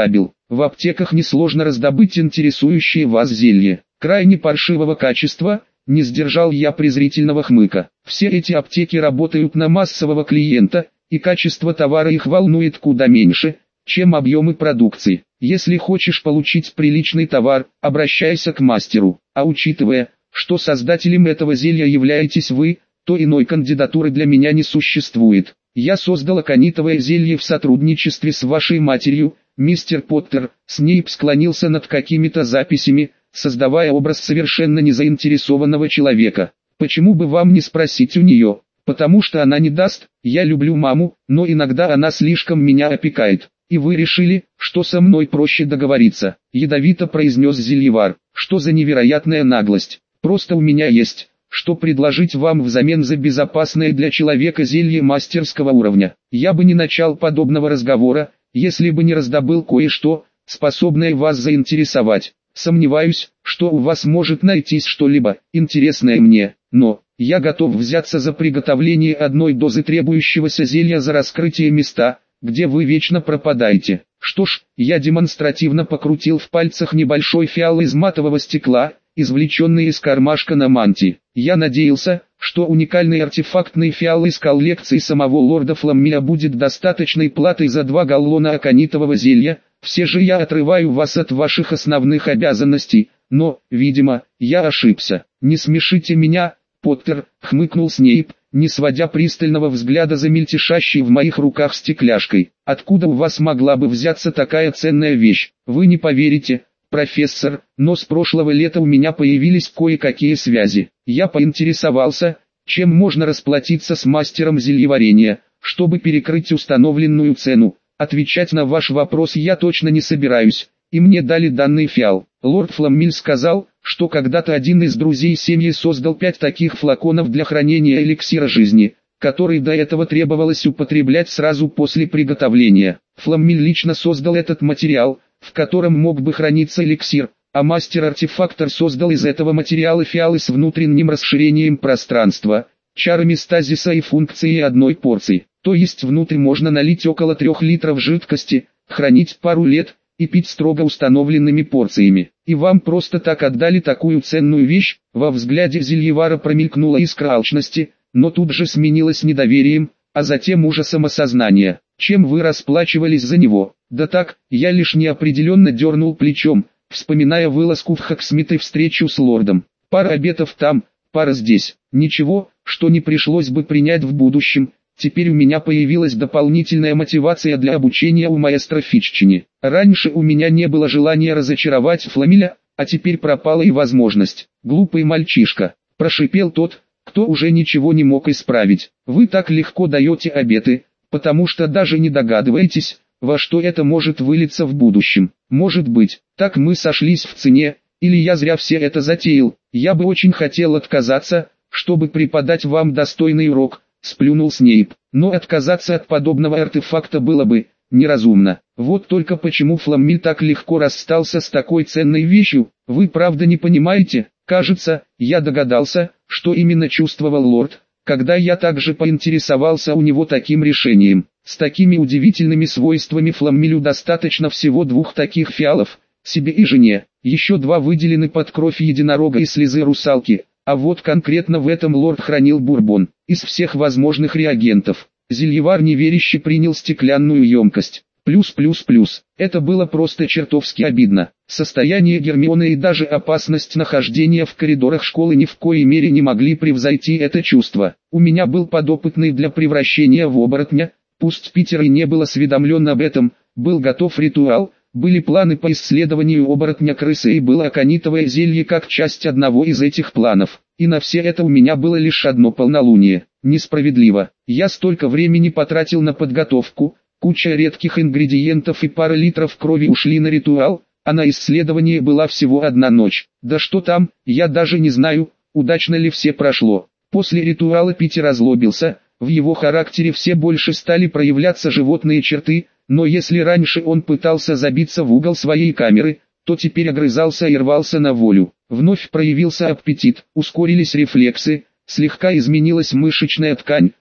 В аптеках несложно раздобыть интересующее вас зелье. Крайне паршивого качества, не сдержал я презрительного хмыка. Все эти аптеки работают на массового клиента, и качество товара их волнует куда меньше, чем объемы продукции. Если хочешь получить приличный товар, обращайся к мастеру. А учитывая, что создателем этого зелья являетесь вы, то иной кандидатуры для меня не существует. Я создал аконитовое зелье в сотрудничестве с вашей матерью, мистер Поттер. Снейп склонился над какими-то записями, создавая образ совершенно незаинтересованного человека. Почему бы вам не спросить у нее? Потому что она не даст. Я люблю маму, но иногда она слишком меня опекает. И вы решили, что со мной проще договориться, ядовито произнес зельевар. Что за невероятная наглость. Просто у меня есть, что предложить вам взамен за безопасное для человека зелье мастерского уровня. Я бы не начал подобного разговора, если бы не раздобыл кое-что, способное вас заинтересовать. Сомневаюсь, что у вас может найтись что-либо интересное мне, но я готов взяться за приготовление одной дозы требующегося зелья за раскрытие места, где вы вечно пропадаете. Что ж, я демонстративно покрутил в пальцах небольшой фиал из матового стекла, извлеченный из кармашка на мантии. Я надеялся, что уникальный артефактный фиал из коллекции самого лорда Фламмиля будет достаточной платой за 2 галлона аконитового зелья. Все же я отрываю вас от ваших основных обязанностей, но, видимо, я ошибся. Не смешите меня, Поттер, хмыкнул Снейп, не сводя пристального взгляда за мельтешащей в моих руках стекляшкой. Откуда у вас могла бы взяться такая ценная вещь? Вы не поверите, профессор, но с прошлого лета у меня появились кое-какие связи. Я поинтересовался, чем можно расплатиться с мастером зельеварения, чтобы перекрыть установленную цену. Отвечать на ваш вопрос я точно не собираюсь, и мне дали данный фиал. Лорд Фламмиль сказал, что когда-то один из друзей семьи создал 5 таких флаконов для хранения эликсира жизни, который до этого требовалось употреблять сразу после приготовления. Фламмиль лично создал этот материал, в котором мог бы храниться эликсир, а мастер-артефактор создал из этого материала фиалы с внутренним расширением пространства, чарами стазиса и функцией одной порции. То есть внутрь можно налить около 3 литров жидкости, хранить пару лет и пить строго установленными порциями. И вам просто так отдали такую ценную вещь? Во взгляде зельевара промелькнула искра алчности, но тут же сменилась недоверием, а затем ужасом осознания. Чем вы расплачивались за него? Да так, я лишь неопределенно дернул плечом, вспоминая вылазку в Хоксмит и встречу с лордом. Пара обетов там, пара здесь. Ничего, что не пришлось бы принять в будущем. Теперь у меня появилась дополнительная мотивация для обучения у маэстро Фитчини. Раньше у меня не было желания разочаровать Фламмиля, а теперь пропала и возможность. Глупый мальчишка, прошипел тот, кто уже ничего не мог исправить. Вы так легко даете обеты, потому что даже не догадываетесь, во что это может вылиться в будущем. Может быть, так мы сошлись в цене, или я зря все это затеял. Я бы очень хотел отказаться, чтобы преподать вам достойный урок. Сплюнул Снейп, но отказаться от подобного артефакта было бы неразумно. Вот только почему Фламмиль так легко расстался с такой ценной вещью, вы правда не понимаете? Кажется, я догадался, что именно чувствовал лорд, когда я также поинтересовался у него таким решением. С такими удивительными свойствами Фламмилю достаточно всего 2 таких фиалов, себе и жене. Еще 2 выделены под кровь единорога и слезы русалки. А вот конкретно в этом лорд хранил бурбон, из всех возможных реагентов. Зельевар неверяще принял стеклянную емкость. Плюс. Это было просто чертовски обидно. Состояние Гермионы и даже опасность нахождения в коридорах школы ни в коей мере не могли превзойти это чувство. У меня был подопытный для превращения в оборотня, пусть Питер и не был осведомлен об этом, был готов ритуал. Были планы по исследованию оборотня-крысы и было аконитовое зелье как часть одного из этих планов. И на все это у меня было лишь одно полнолуние. Несправедливо. Я столько времени потратил на подготовку, куча редких ингредиентов и пара литров крови ушли на ритуал, а на исследование была всего 1 ночь. Да что там, я даже не знаю, удачно ли все прошло. После ритуала Питер озлобился, в его характере все больше стали проявляться животные черты. Но если раньше он пытался забиться в угол своей камеры, то теперь огрызался и рвался на волю. Вновь проявился аппетит, ускорились рефлексы, слегка изменилась мышечная ткань,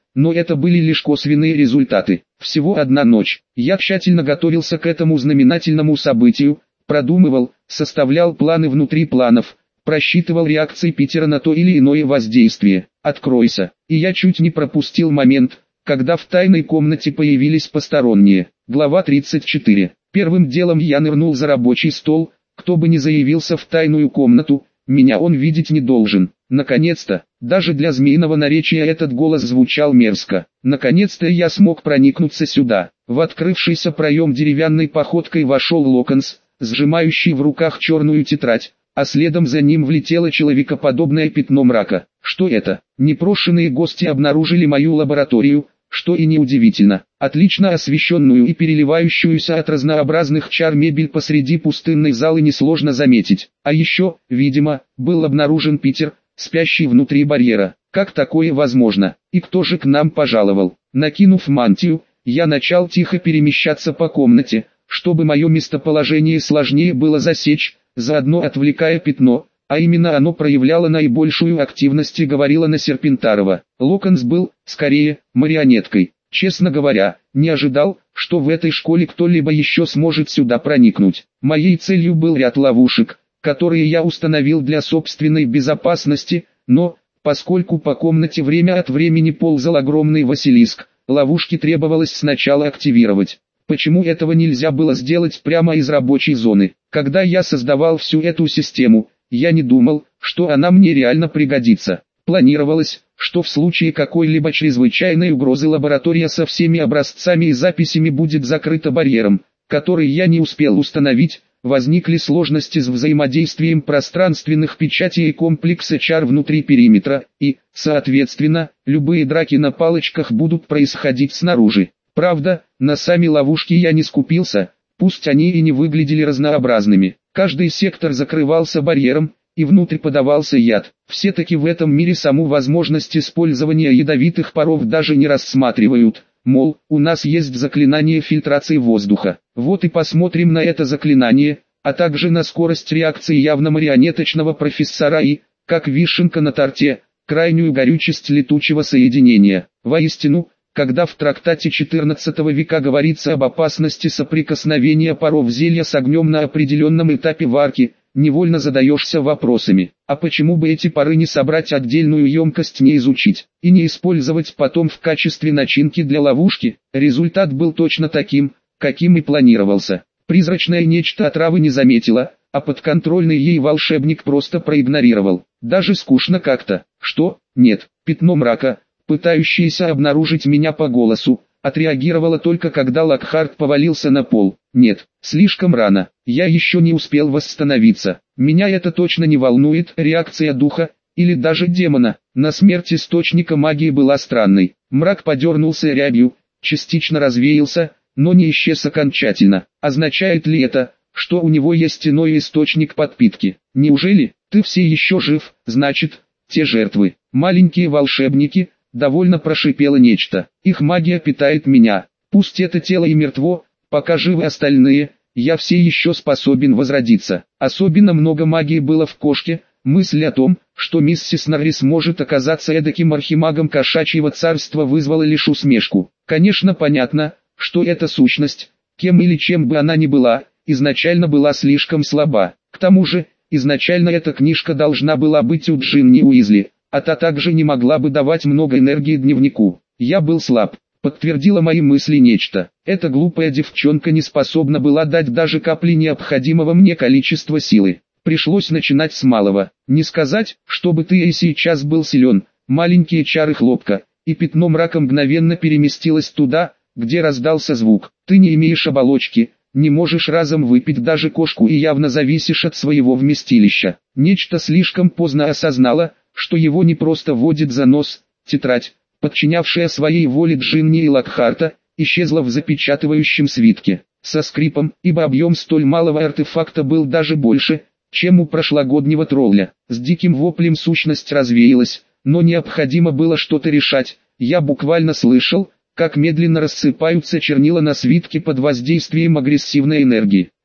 но это были лишь косвенные результаты. Всего одна ночь. Я тщательно готовился к этому знаменательному событию, продумывал, составлял планы внутри планов, просчитывал реакции Питера на то или иное воздействие. Откройся. И я чуть не пропустил момент, когда в тайной комнате появились посторонние. Глава 34. Первым делом я нырнул за рабочий стол. Кто бы ни заявился в тайную комнату, меня он видеть не должен. Наконец-то, даже для змеиного наречия этот голос звучал мерзко. Наконец-то я смог проникнуться сюда. В открывшийся проем деревянной походкой вошел Локонс, сжимающий в руках черную тетрадь, а следом за ним влетело человекоподобное пятно мрака. Что это? Непрошенные гости обнаружили мою лабораторию, что и неудивительно. Отлично освещенную и переливающуюся от разнообразных чар мебель посреди пустынной залы несложно заметить. А еще, видимо, был обнаружен Питер, спящий внутри барьера. Как такое возможно? И кто же к нам пожаловал? Накинув мантию, я начал тихо перемещаться по комнате, чтобы мое местоположение сложнее было засечь, заодно отвлекая пятно, а именно оно проявляло наибольшую активность и говорило на Серпентарова. Локонс был, скорее, марионеткой. Честно говоря, не ожидал, что в этой школе кто-либо еще сможет сюда проникнуть. Моей целью был ряд ловушек, которые я установил для собственной безопасности, но, поскольку по комнате время от времени ползал огромный Василиск, ловушки требовалось сначала активировать. Почему этого нельзя было сделать прямо из рабочей зоны? Когда я создавал всю эту систему, я не думал, что она мне реально пригодится. Планировалось, что в случае какой-либо чрезвычайной угрозы лаборатория со всеми образцами и записями будет закрыта барьером, который я не успел установить. Возникли сложности с взаимодействием пространственных печатей и комплекса чар внутри периметра, и, соответственно, любые драки на палочках будут происходить снаружи. Правда, на сами ловушки я не скупился, пусть они и не выглядели разнообразными. Каждый сектор закрывался барьером, и внутрь подавался яд. Все-таки в этом мире саму возможность использования ядовитых паров даже не рассматривают. Мол, у нас есть заклинание фильтрации воздуха. Вот и посмотрим на это заклинание, а также на скорость реакции явно марионеточного профессора и, как вишенка на торте, крайнюю горючесть летучего соединения. Воистину, когда в трактате XIV века говорится об опасности соприкосновения паров зелья с огнем на определенном этапе варки, невольно задаешься вопросами, а почему бы эти пары не собрать отдельную емкость, не изучить, и не использовать потом в качестве начинки для ловушки? Результат был точно таким, каким и планировался. Призрачное нечто отравы не заметило, а подконтрольный ей волшебник просто проигнорировал. Даже скучно как-то. Что? Нет, пятно мрака, пытающееся обнаружить меня по голосу, отреагировала только когда Локхарт повалился на пол. Нет, слишком рано, я еще не успел восстановиться. Меня это точно не волнует, реакция духа, или даже демона, на смерть источника магии была странной. Мрак подернулся рябью, частично развеялся, но не исчез окончательно. Означает ли это, что у него есть иной источник подпитки? Неужели, ты все еще жив, значит, те жертвы, маленькие волшебники? Довольно прошипело нечто. Их магия питает меня. Пусть это тело и мертво, пока живы остальные, я все еще способен возродиться. Особенно много магии было в кошке. Мысль о том, что миссис Норрис может оказаться эдаким архимагом кошачьего царства, вызвала лишь усмешку. Конечно, понятно, что эта сущность, кем или чем бы она ни была, изначально была слишком слаба. К тому же, изначально эта книжка должна была быть у Джинни Уизли, а та также не могла бы давать много энергии дневнику. Я был слаб, подтвердила мои мысли нечто. Эта глупая девчонка не способна была дать даже капли необходимого мне количества силы. Пришлось начинать с малого. Не сказать, чтобы ты и сейчас был силен. Маленькие чары хлопка, и пятно мрака мгновенно переместилось туда, где раздался звук. Ты не имеешь оболочки, не можешь разом выпить даже кошку и явно зависишь от своего вместилища. Нечто слишком поздно осознало, что его не просто водит за нос. Тетрадь, подчинявшая своей воле Джинни и Локхарта, исчезла в запечатывающем свитке. Со скрипом, ибо объем столь малого артефакта был даже больше, чем у прошлогоднего тролля. С диким воплем сущность развеялась, но необходимо было что-то решать. Я буквально слышал, как медленно рассыпаются чернила на свитке под воздействием агрессивной энергии.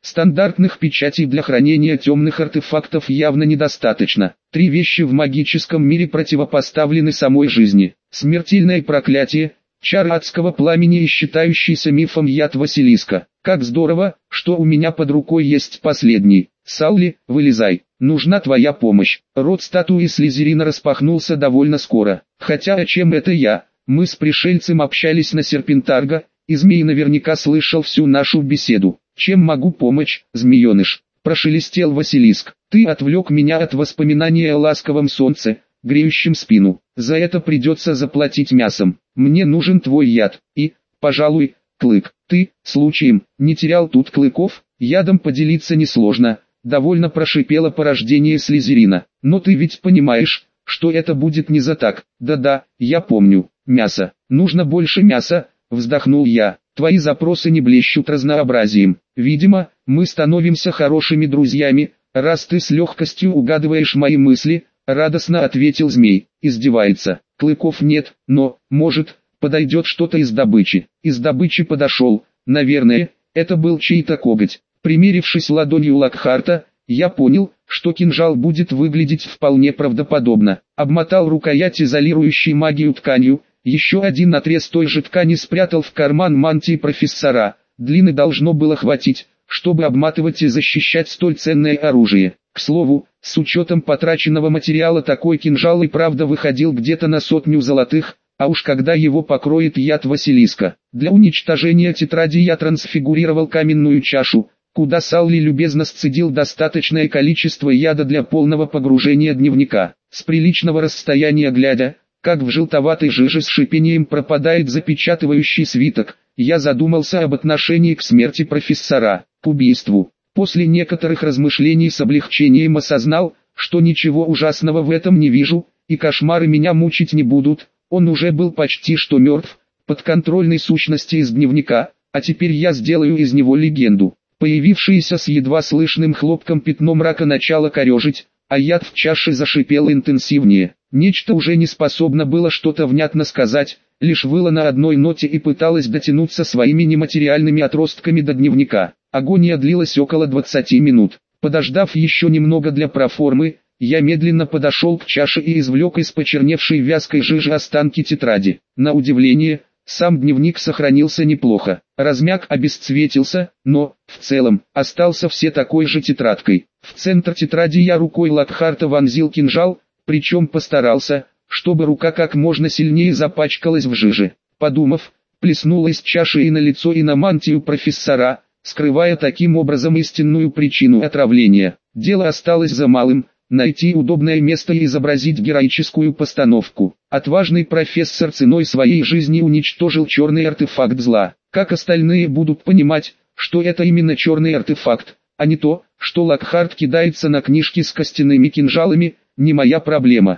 Стандартных печатей для хранения темных артефактов явно недостаточно. 3 вещи в магическом мире противопоставлены самой жизни. Смертельное проклятие, чар адского пламени и считающийся мифом яд Василиска. Как здорово, что у меня под рукой есть последний. Салли, вылезай, нужна твоя помощь. Рот статуи Слизерина распахнулся довольно скоро. Хотя о чем это я? Мы с пришельцем общались на Серпентарго, и змей наверняка слышал всю нашу беседу. «Чем могу помочь, змееныш?» – прошелестел Василиск. «Ты отвлек меня от воспоминания о ласковом солнце, греющем спину. За это придется заплатить мясом. Мне нужен твой яд. И, пожалуй, клык. Ты, случаем, не терял тут клыков? Ядом поделиться несложно», – довольно прошипело порождение Слизерина. «Но ты ведь понимаешь, что это будет не за так». «Да-да, я помню. Мясо. Нужно больше мяса», – вздохнул я. «Твои запросы не блещут разнообразием. Видимо, мы становимся хорошими друзьями, раз ты с легкостью угадываешь мои мысли», — радостно ответил змей. Издевается. «Клыков нет, но, может, подойдет что-то из добычи». Из добычи подошел. Наверное, это был чей-то коготь. Примерившись ладонью Локхарта, я понял, что кинжал будет выглядеть вполне правдоподобно. Обмотал рукоять изолирующей магию тканью. Еще один отрез той же ткани спрятал в карман мантии профессора. Длины должно было хватить, чтобы обматывать и защищать столь ценное оружие. К слову, с учетом потраченного материала такой кинжал и правда выходил где-то на 100 золотых, а уж когда его покроет яд Василиска. Для уничтожения тетради я трансфигурировал каменную чашу, куда Салли любезно сцедил достаточное количество яда для полного погружения дневника. С приличного расстояния глядя, как в желтоватой жиже с шипением пропадает запечатывающий свиток, я задумался об отношении к смерти профессора, к убийству. После некоторых размышлений с облегчением осознал, что ничего ужасного в этом не вижу, и кошмары меня мучить не будут. Он уже был почти что мертв, подконтрольной сущности из дневника, а теперь я сделаю из него легенду. Появившееся с едва слышным хлопком пятно мрака начало корежить, а яд в чаше зашипел интенсивнее. Нечто уже не способно было что-то внятно сказать, лишь выло на одной ноте и пыталось дотянуться своими нематериальными отростками до дневника. Агония длилась около 20 минут. Подождав еще немного для проформы, я медленно подошел к чаше и извлек из почерневшей вязкой жижи останки тетради. На удивление, сам дневник сохранился неплохо. Размяк обесцветился, но, в целом, остался все такой же тетрадкой. В центр тетради я рукой Локхарта вонзил кинжал, причем постарался, чтобы рука как можно сильнее запачкалась в жиже. Подумав, плеснула из чаши и на лицо, и на мантию профессора, скрывая таким образом истинную причину отравления. Дело осталось за малым – найти удобное место и изобразить героическую постановку. Отважный профессор ценой своей жизни уничтожил черный артефакт зла. Как остальные будут понимать, что это именно черный артефакт, а не то, что Локхарт кидается на книжки с костяными кинжалами, не моя проблема.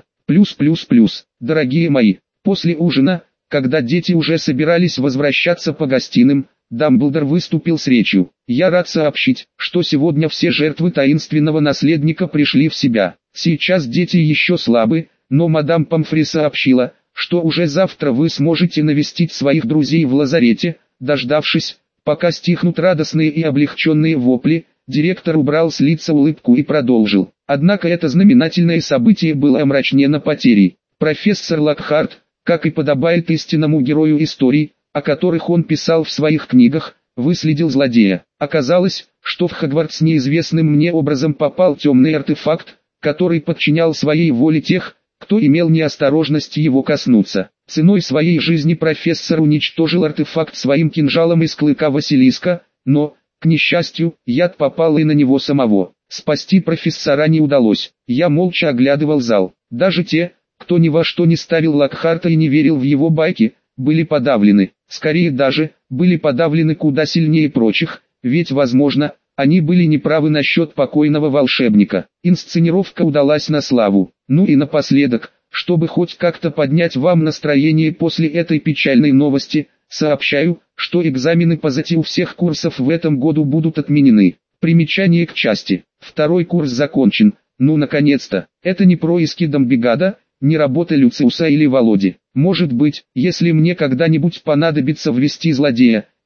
Дорогие мои, после ужина, когда дети уже собирались возвращаться по гостиным, Дамблдор выступил с речью. «Я рад сообщить, что сегодня все жертвы таинственного наследника пришли в себя. Сейчас дети еще слабы, но мадам Помфри сообщила, что уже завтра вы сможете навестить своих друзей в лазарете». Дождавшись, пока стихнут радостные и облегченные вопли, директор убрал с лица улыбку и продолжил. Однако это знаменательное событие было омрачнено потерей. Профессор Локхарт, как и подобает истинному герою историй, о которых он писал в своих книгах, выследил злодея. Оказалось, что в Хогвартс неизвестным мне образом попал темный артефакт, который подчинял своей воле тех, кто имел неосторожность его коснуться. Ценой своей жизни профессор уничтожил артефакт своим кинжалом из клыка Василиска, но, к несчастью, яд попал и на него самого. Спасти профессора не удалось. Я молча оглядывал зал. Даже те, кто ни во что не ставил Локхарта и не верил в его байки, были подавлены. Скорее даже, были подавлены куда сильнее прочих, ведь, возможно, они были неправы насчет покойного волшебника. Инсценировка удалась на славу. Ну и напоследок, чтобы хоть как-то поднять вам настроение после этой печальной новости, сообщаю, что экзамены по ЗАТИ у всех курсов в этом году будут отменены. Примечание к части. Второй курс закончен. Ну наконец-то. Это не происки Дамбигада, не работа Люциуса или Володи. Может быть, если мне когда-нибудь понадобится ввести злодея,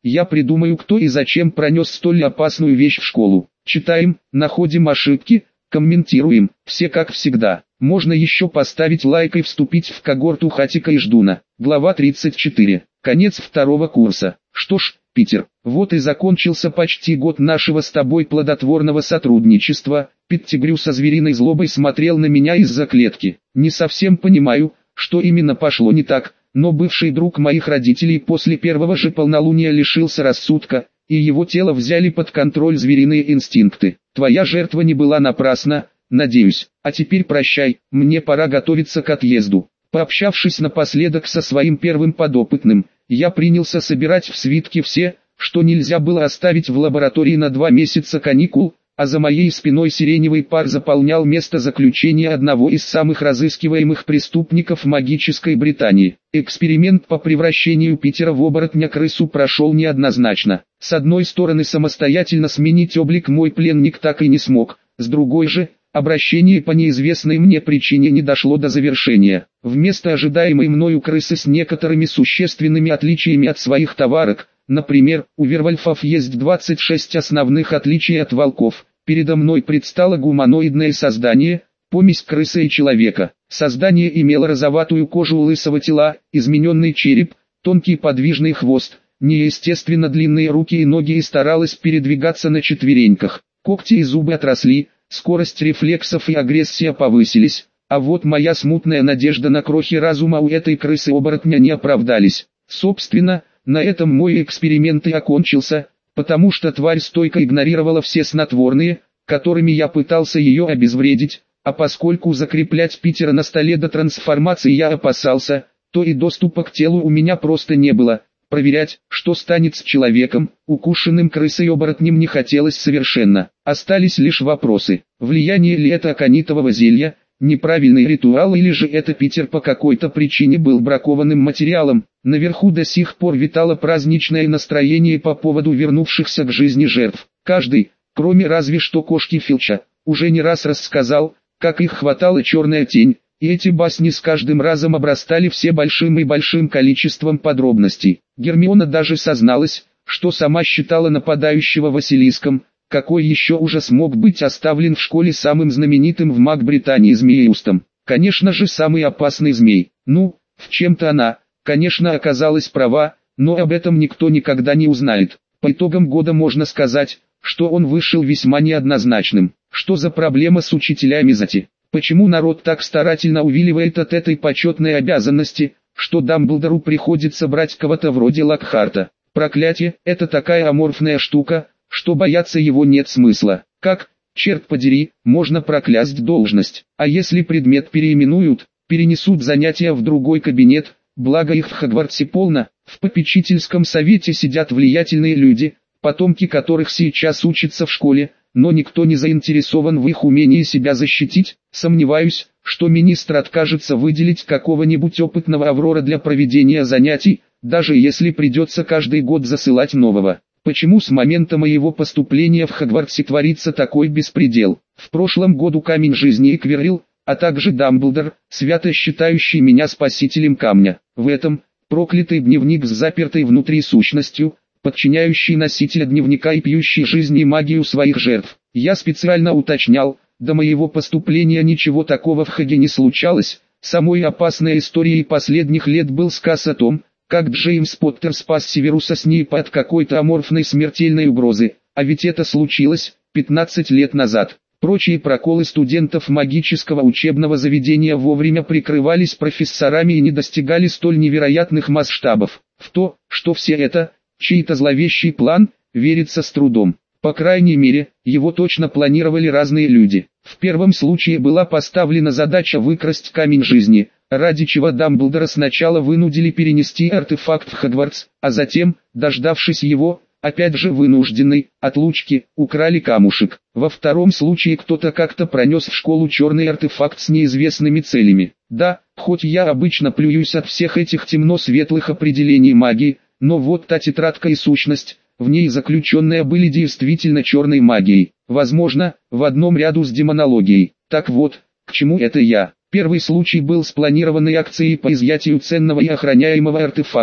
я придумаю, кто и зачем пронес столь опасную вещь в школу. Читаем, находим ошибки, комментируем, все как всегда. Можно еще поставить лайк и вступить в когорту Хатика и Ждуна. Глава 34. Конец второго курса. Что ж, Питер, вот и закончился почти год нашего с тобой плодотворного сотрудничества. Петтигрю со звериной злобой смотрел на меня из-за клетки. Не совсем понимаю, что именно пошло не так, но бывший друг моих родителей после первого же полнолуния лишился рассудка, и его тело взяли под контроль звериные инстинкты. Твоя жертва не была напрасна, надеюсь. А теперь прощай, мне пора готовиться к отъезду. Пообщавшись напоследок со своим первым подопытным, я принялся собирать в свитке все, что нельзя было оставить в лаборатории на 2 месяца каникул, а за моей спиной сиреневый пар заполнял место заключения одного из самых разыскиваемых преступников магической Британии. Эксперимент по превращению Питера в оборотня-крысу прошел неоднозначно. С одной стороны, самостоятельно сменить облик мой пленник так и не смог, с другой же, обращение по неизвестной мне причине не дошло до завершения. Вместо ожидаемой мною крысы с некоторыми существенными отличиями от своих товарок, например, у вервольфов есть 26 основных отличий от волков, передо мной предстало гуманоидное создание, помесь крысы и человека. Создание имело розоватую кожу лысого тела, измененный череп, тонкий подвижный хвост, неестественно длинные руки и ноги и старалось передвигаться на четвереньках. Когти и зубы отросли, скорость рефлексов и агрессия повысились, а вот моя смутная надежда на крохи разума у этой крысы-оборотня не оправдались. Собственно, на этом мой эксперимент и окончился, потому что тварь стойко игнорировала все снотворные, которыми я пытался ее обезвредить, а поскольку закреплять Питера на столе до трансформации я опасался, то и доступа к телу у меня просто не было. Проверять, что станет с человеком, укушенным крысой-оборотнем, не хотелось совершенно. Остались лишь вопросы: влияние ли это аконитового зелья, неправильный ритуал, или же это Питер по какой-то причине был бракованным материалом. Наверху до сих пор витало праздничное настроение по поводу вернувшихся к жизни жертв. Каждый, кроме разве что кошки Филча, уже не раз рассказал, как их хватала черная тень, и эти басни с каждым разом обрастали все большим и большим количеством подробностей. Гермиона даже созналась, что сама считала нападающего Василиском. Какой еще ужас мог быть оставлен в школе самым знаменитым в Маг-Британии Змееустом? Конечно же, самый опасный змей. Ну, в чем-то она, конечно, оказалась права, но об этом никто никогда не узнает. По итогам года можно сказать, что он вышел весьма неоднозначным. Что за проблема с учителями Зати? Почему народ так старательно увиливает от этой почетной обязанности, что Дамблдору приходится брать кого-то вроде Локхарта? Проклятие, это такая аморфная штука, что бояться его нет смысла. Как, черт подери, можно проклясть должность? А если предмет переименуют, перенесут занятия в другой кабинет, благо их в Хогвартсе полно, в попечительском совете сидят влиятельные люди, потомки которых сейчас учатся в школе, но никто не заинтересован в их умении себя защитить. Сомневаюсь, что министр откажется выделить какого-нибудь опытного Аврора для проведения занятий, даже если придется каждый год засылать нового. Почему с момента моего поступления в Хогвартсе творится такой беспредел? В прошлом году Камень Жизни и Квиррилл, а также Дамблдор, свято считающий меня спасителем камня. В этом, проклятый дневник с запертой внутри сущностью, подчиняющий носителя дневника и пьющий жизнь и магию своих жертв. Я специально уточнял, до моего поступления ничего такого в Хаге не случалось. Самой опасной историей последних лет был сказ о том, как Джеймс Поттер спас Северуса Снейпа от какой-то аморфной смертельной угрозы, а ведь это случилось 15 лет назад. Прочие проколы студентов магического учебного заведения вовремя прикрывались профессорами и не достигали столь невероятных масштабов. В то, что все это, чей-то зловещий план, верится с трудом. По крайней мере, его точно планировали разные люди. В первом случае была поставлена задача выкрасть Камень Жизни, ради чего Дамблдора сначала вынудили перенести артефакт в Хогвартс, а затем, дождавшись его, опять же вынужденной отлучки, украли камушек. Во втором случае кто-то как-то пронес в школу черный артефакт с неизвестными целями. Да, хоть я обычно плююсь от всех этих темно-светлых определений магии, но вот та тетрадка и сущность, в ней заключенные были действительно черной магией, возможно, в одном ряду с демонологией. Так вот, к чему это я? Первый случай был спланированной акцией по изъятию ценного и охраняемого артефакта,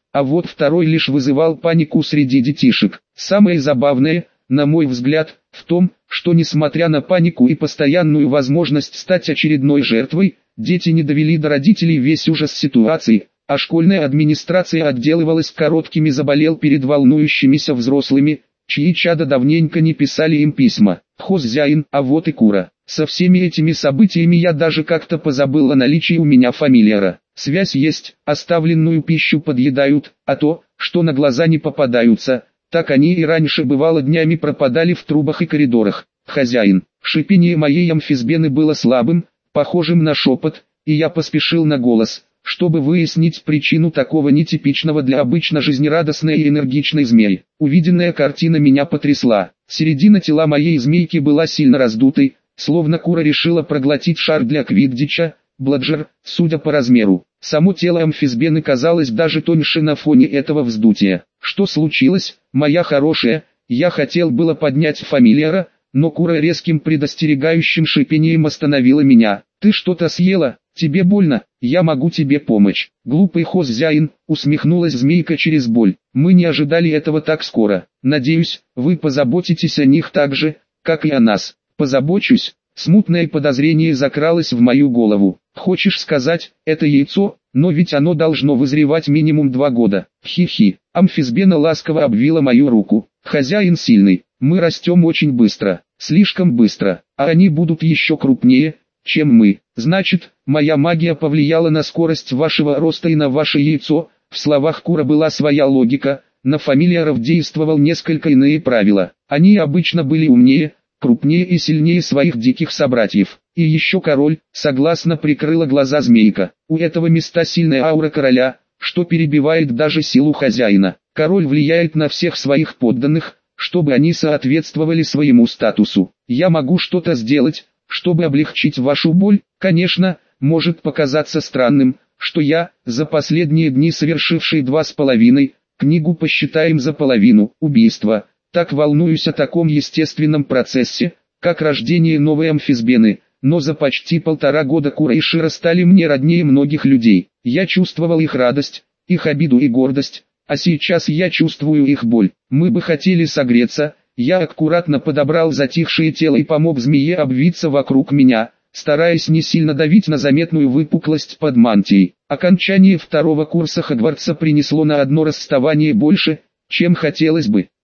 а вот второй лишь вызывал панику среди детишек. Самое забавное, на мой взгляд, в том, что несмотря на панику и постоянную возможность стать очередной жертвой, дети не довели до родителей весь ужас ситуации, а школьная администрация отделывалась короткими «заболел» перед волнующимися взрослыми, чьи чада давненько не писали им письма. Хозяин, а вот и Кура. Со всеми этими событиями я даже как-то позабыл о наличии у меня фамильяра. Связь есть, оставленную пищу подъедают, а то, что на глаза не попадаются, так они и раньше бывало днями пропадали в трубах и коридорах. Хозяин. Шипение моей амфисбены было слабым, похожим на шепот, и я поспешил на голос, чтобы выяснить причину такого нетипичного для обычно жизнерадостной и энергичной змеи. Увиденная картина меня потрясла. Середина тела моей змейки была сильно раздутой, словно Кура решила проглотить шар для квиддича, бладжер, судя по размеру. Само тело амфисбены казалось даже тоньше на фоне этого вздутия. Что случилось, моя хорошая? Я хотел было поднять фамильяра, но Кура резким предостерегающим шипением остановила меня. «Ты что-то съела? Тебе больно? Я могу тебе помочь». «Глупый хозяин», усмехнулась змейка через боль. «Мы не ожидали этого так скоро. Надеюсь, вы позаботитесь о них так же, как и о нас». «Позабочусь». Смутное подозрение закралось в мою голову. «Хочешь сказать, это яйцо? Но ведь оно должно вызревать минимум 2 года». Хи-хи. Амфисбена ласково обвила мою руку. «Хозяин сильный. Мы растем очень быстро. Слишком быстро. А они будут еще крупнее, чем мы. Значит, моя магия повлияла на скорость вашего роста и на ваше яйцо». В словах Кура была своя логика. На фамильяров действовал несколько иные правила. Они обычно были умнее, крупнее и сильнее своих диких собратьев. И еще король, согласно прикрыла глаза змейка. У этого места сильная аура короля, что перебивает даже силу хозяина. Король влияет на всех своих подданных, чтобы они соответствовали своему статусу. Я могу что-то сделать, чтобы облегчить вашу боль? Конечно, может показаться странным, что я, за последние дни совершивший 2,5, книгу посчитаем за половину, убийства, так волнуюсь о таком естественном процессе, как рождение новой амфисбены, но за почти 1,5 года Кура и Шира стали мне роднее многих людей. Я чувствовал их радость, их обиду и гордость, а сейчас я чувствую их боль. Мы бы хотели согреться. Я аккуратно подобрал затихшее тело и помог змее обвиться вокруг меня, стараясь не сильно давить на заметную выпуклость под мантией. Окончание 2-го курса Хогвартса принесло на одно расставание больше, чем хотелось бы.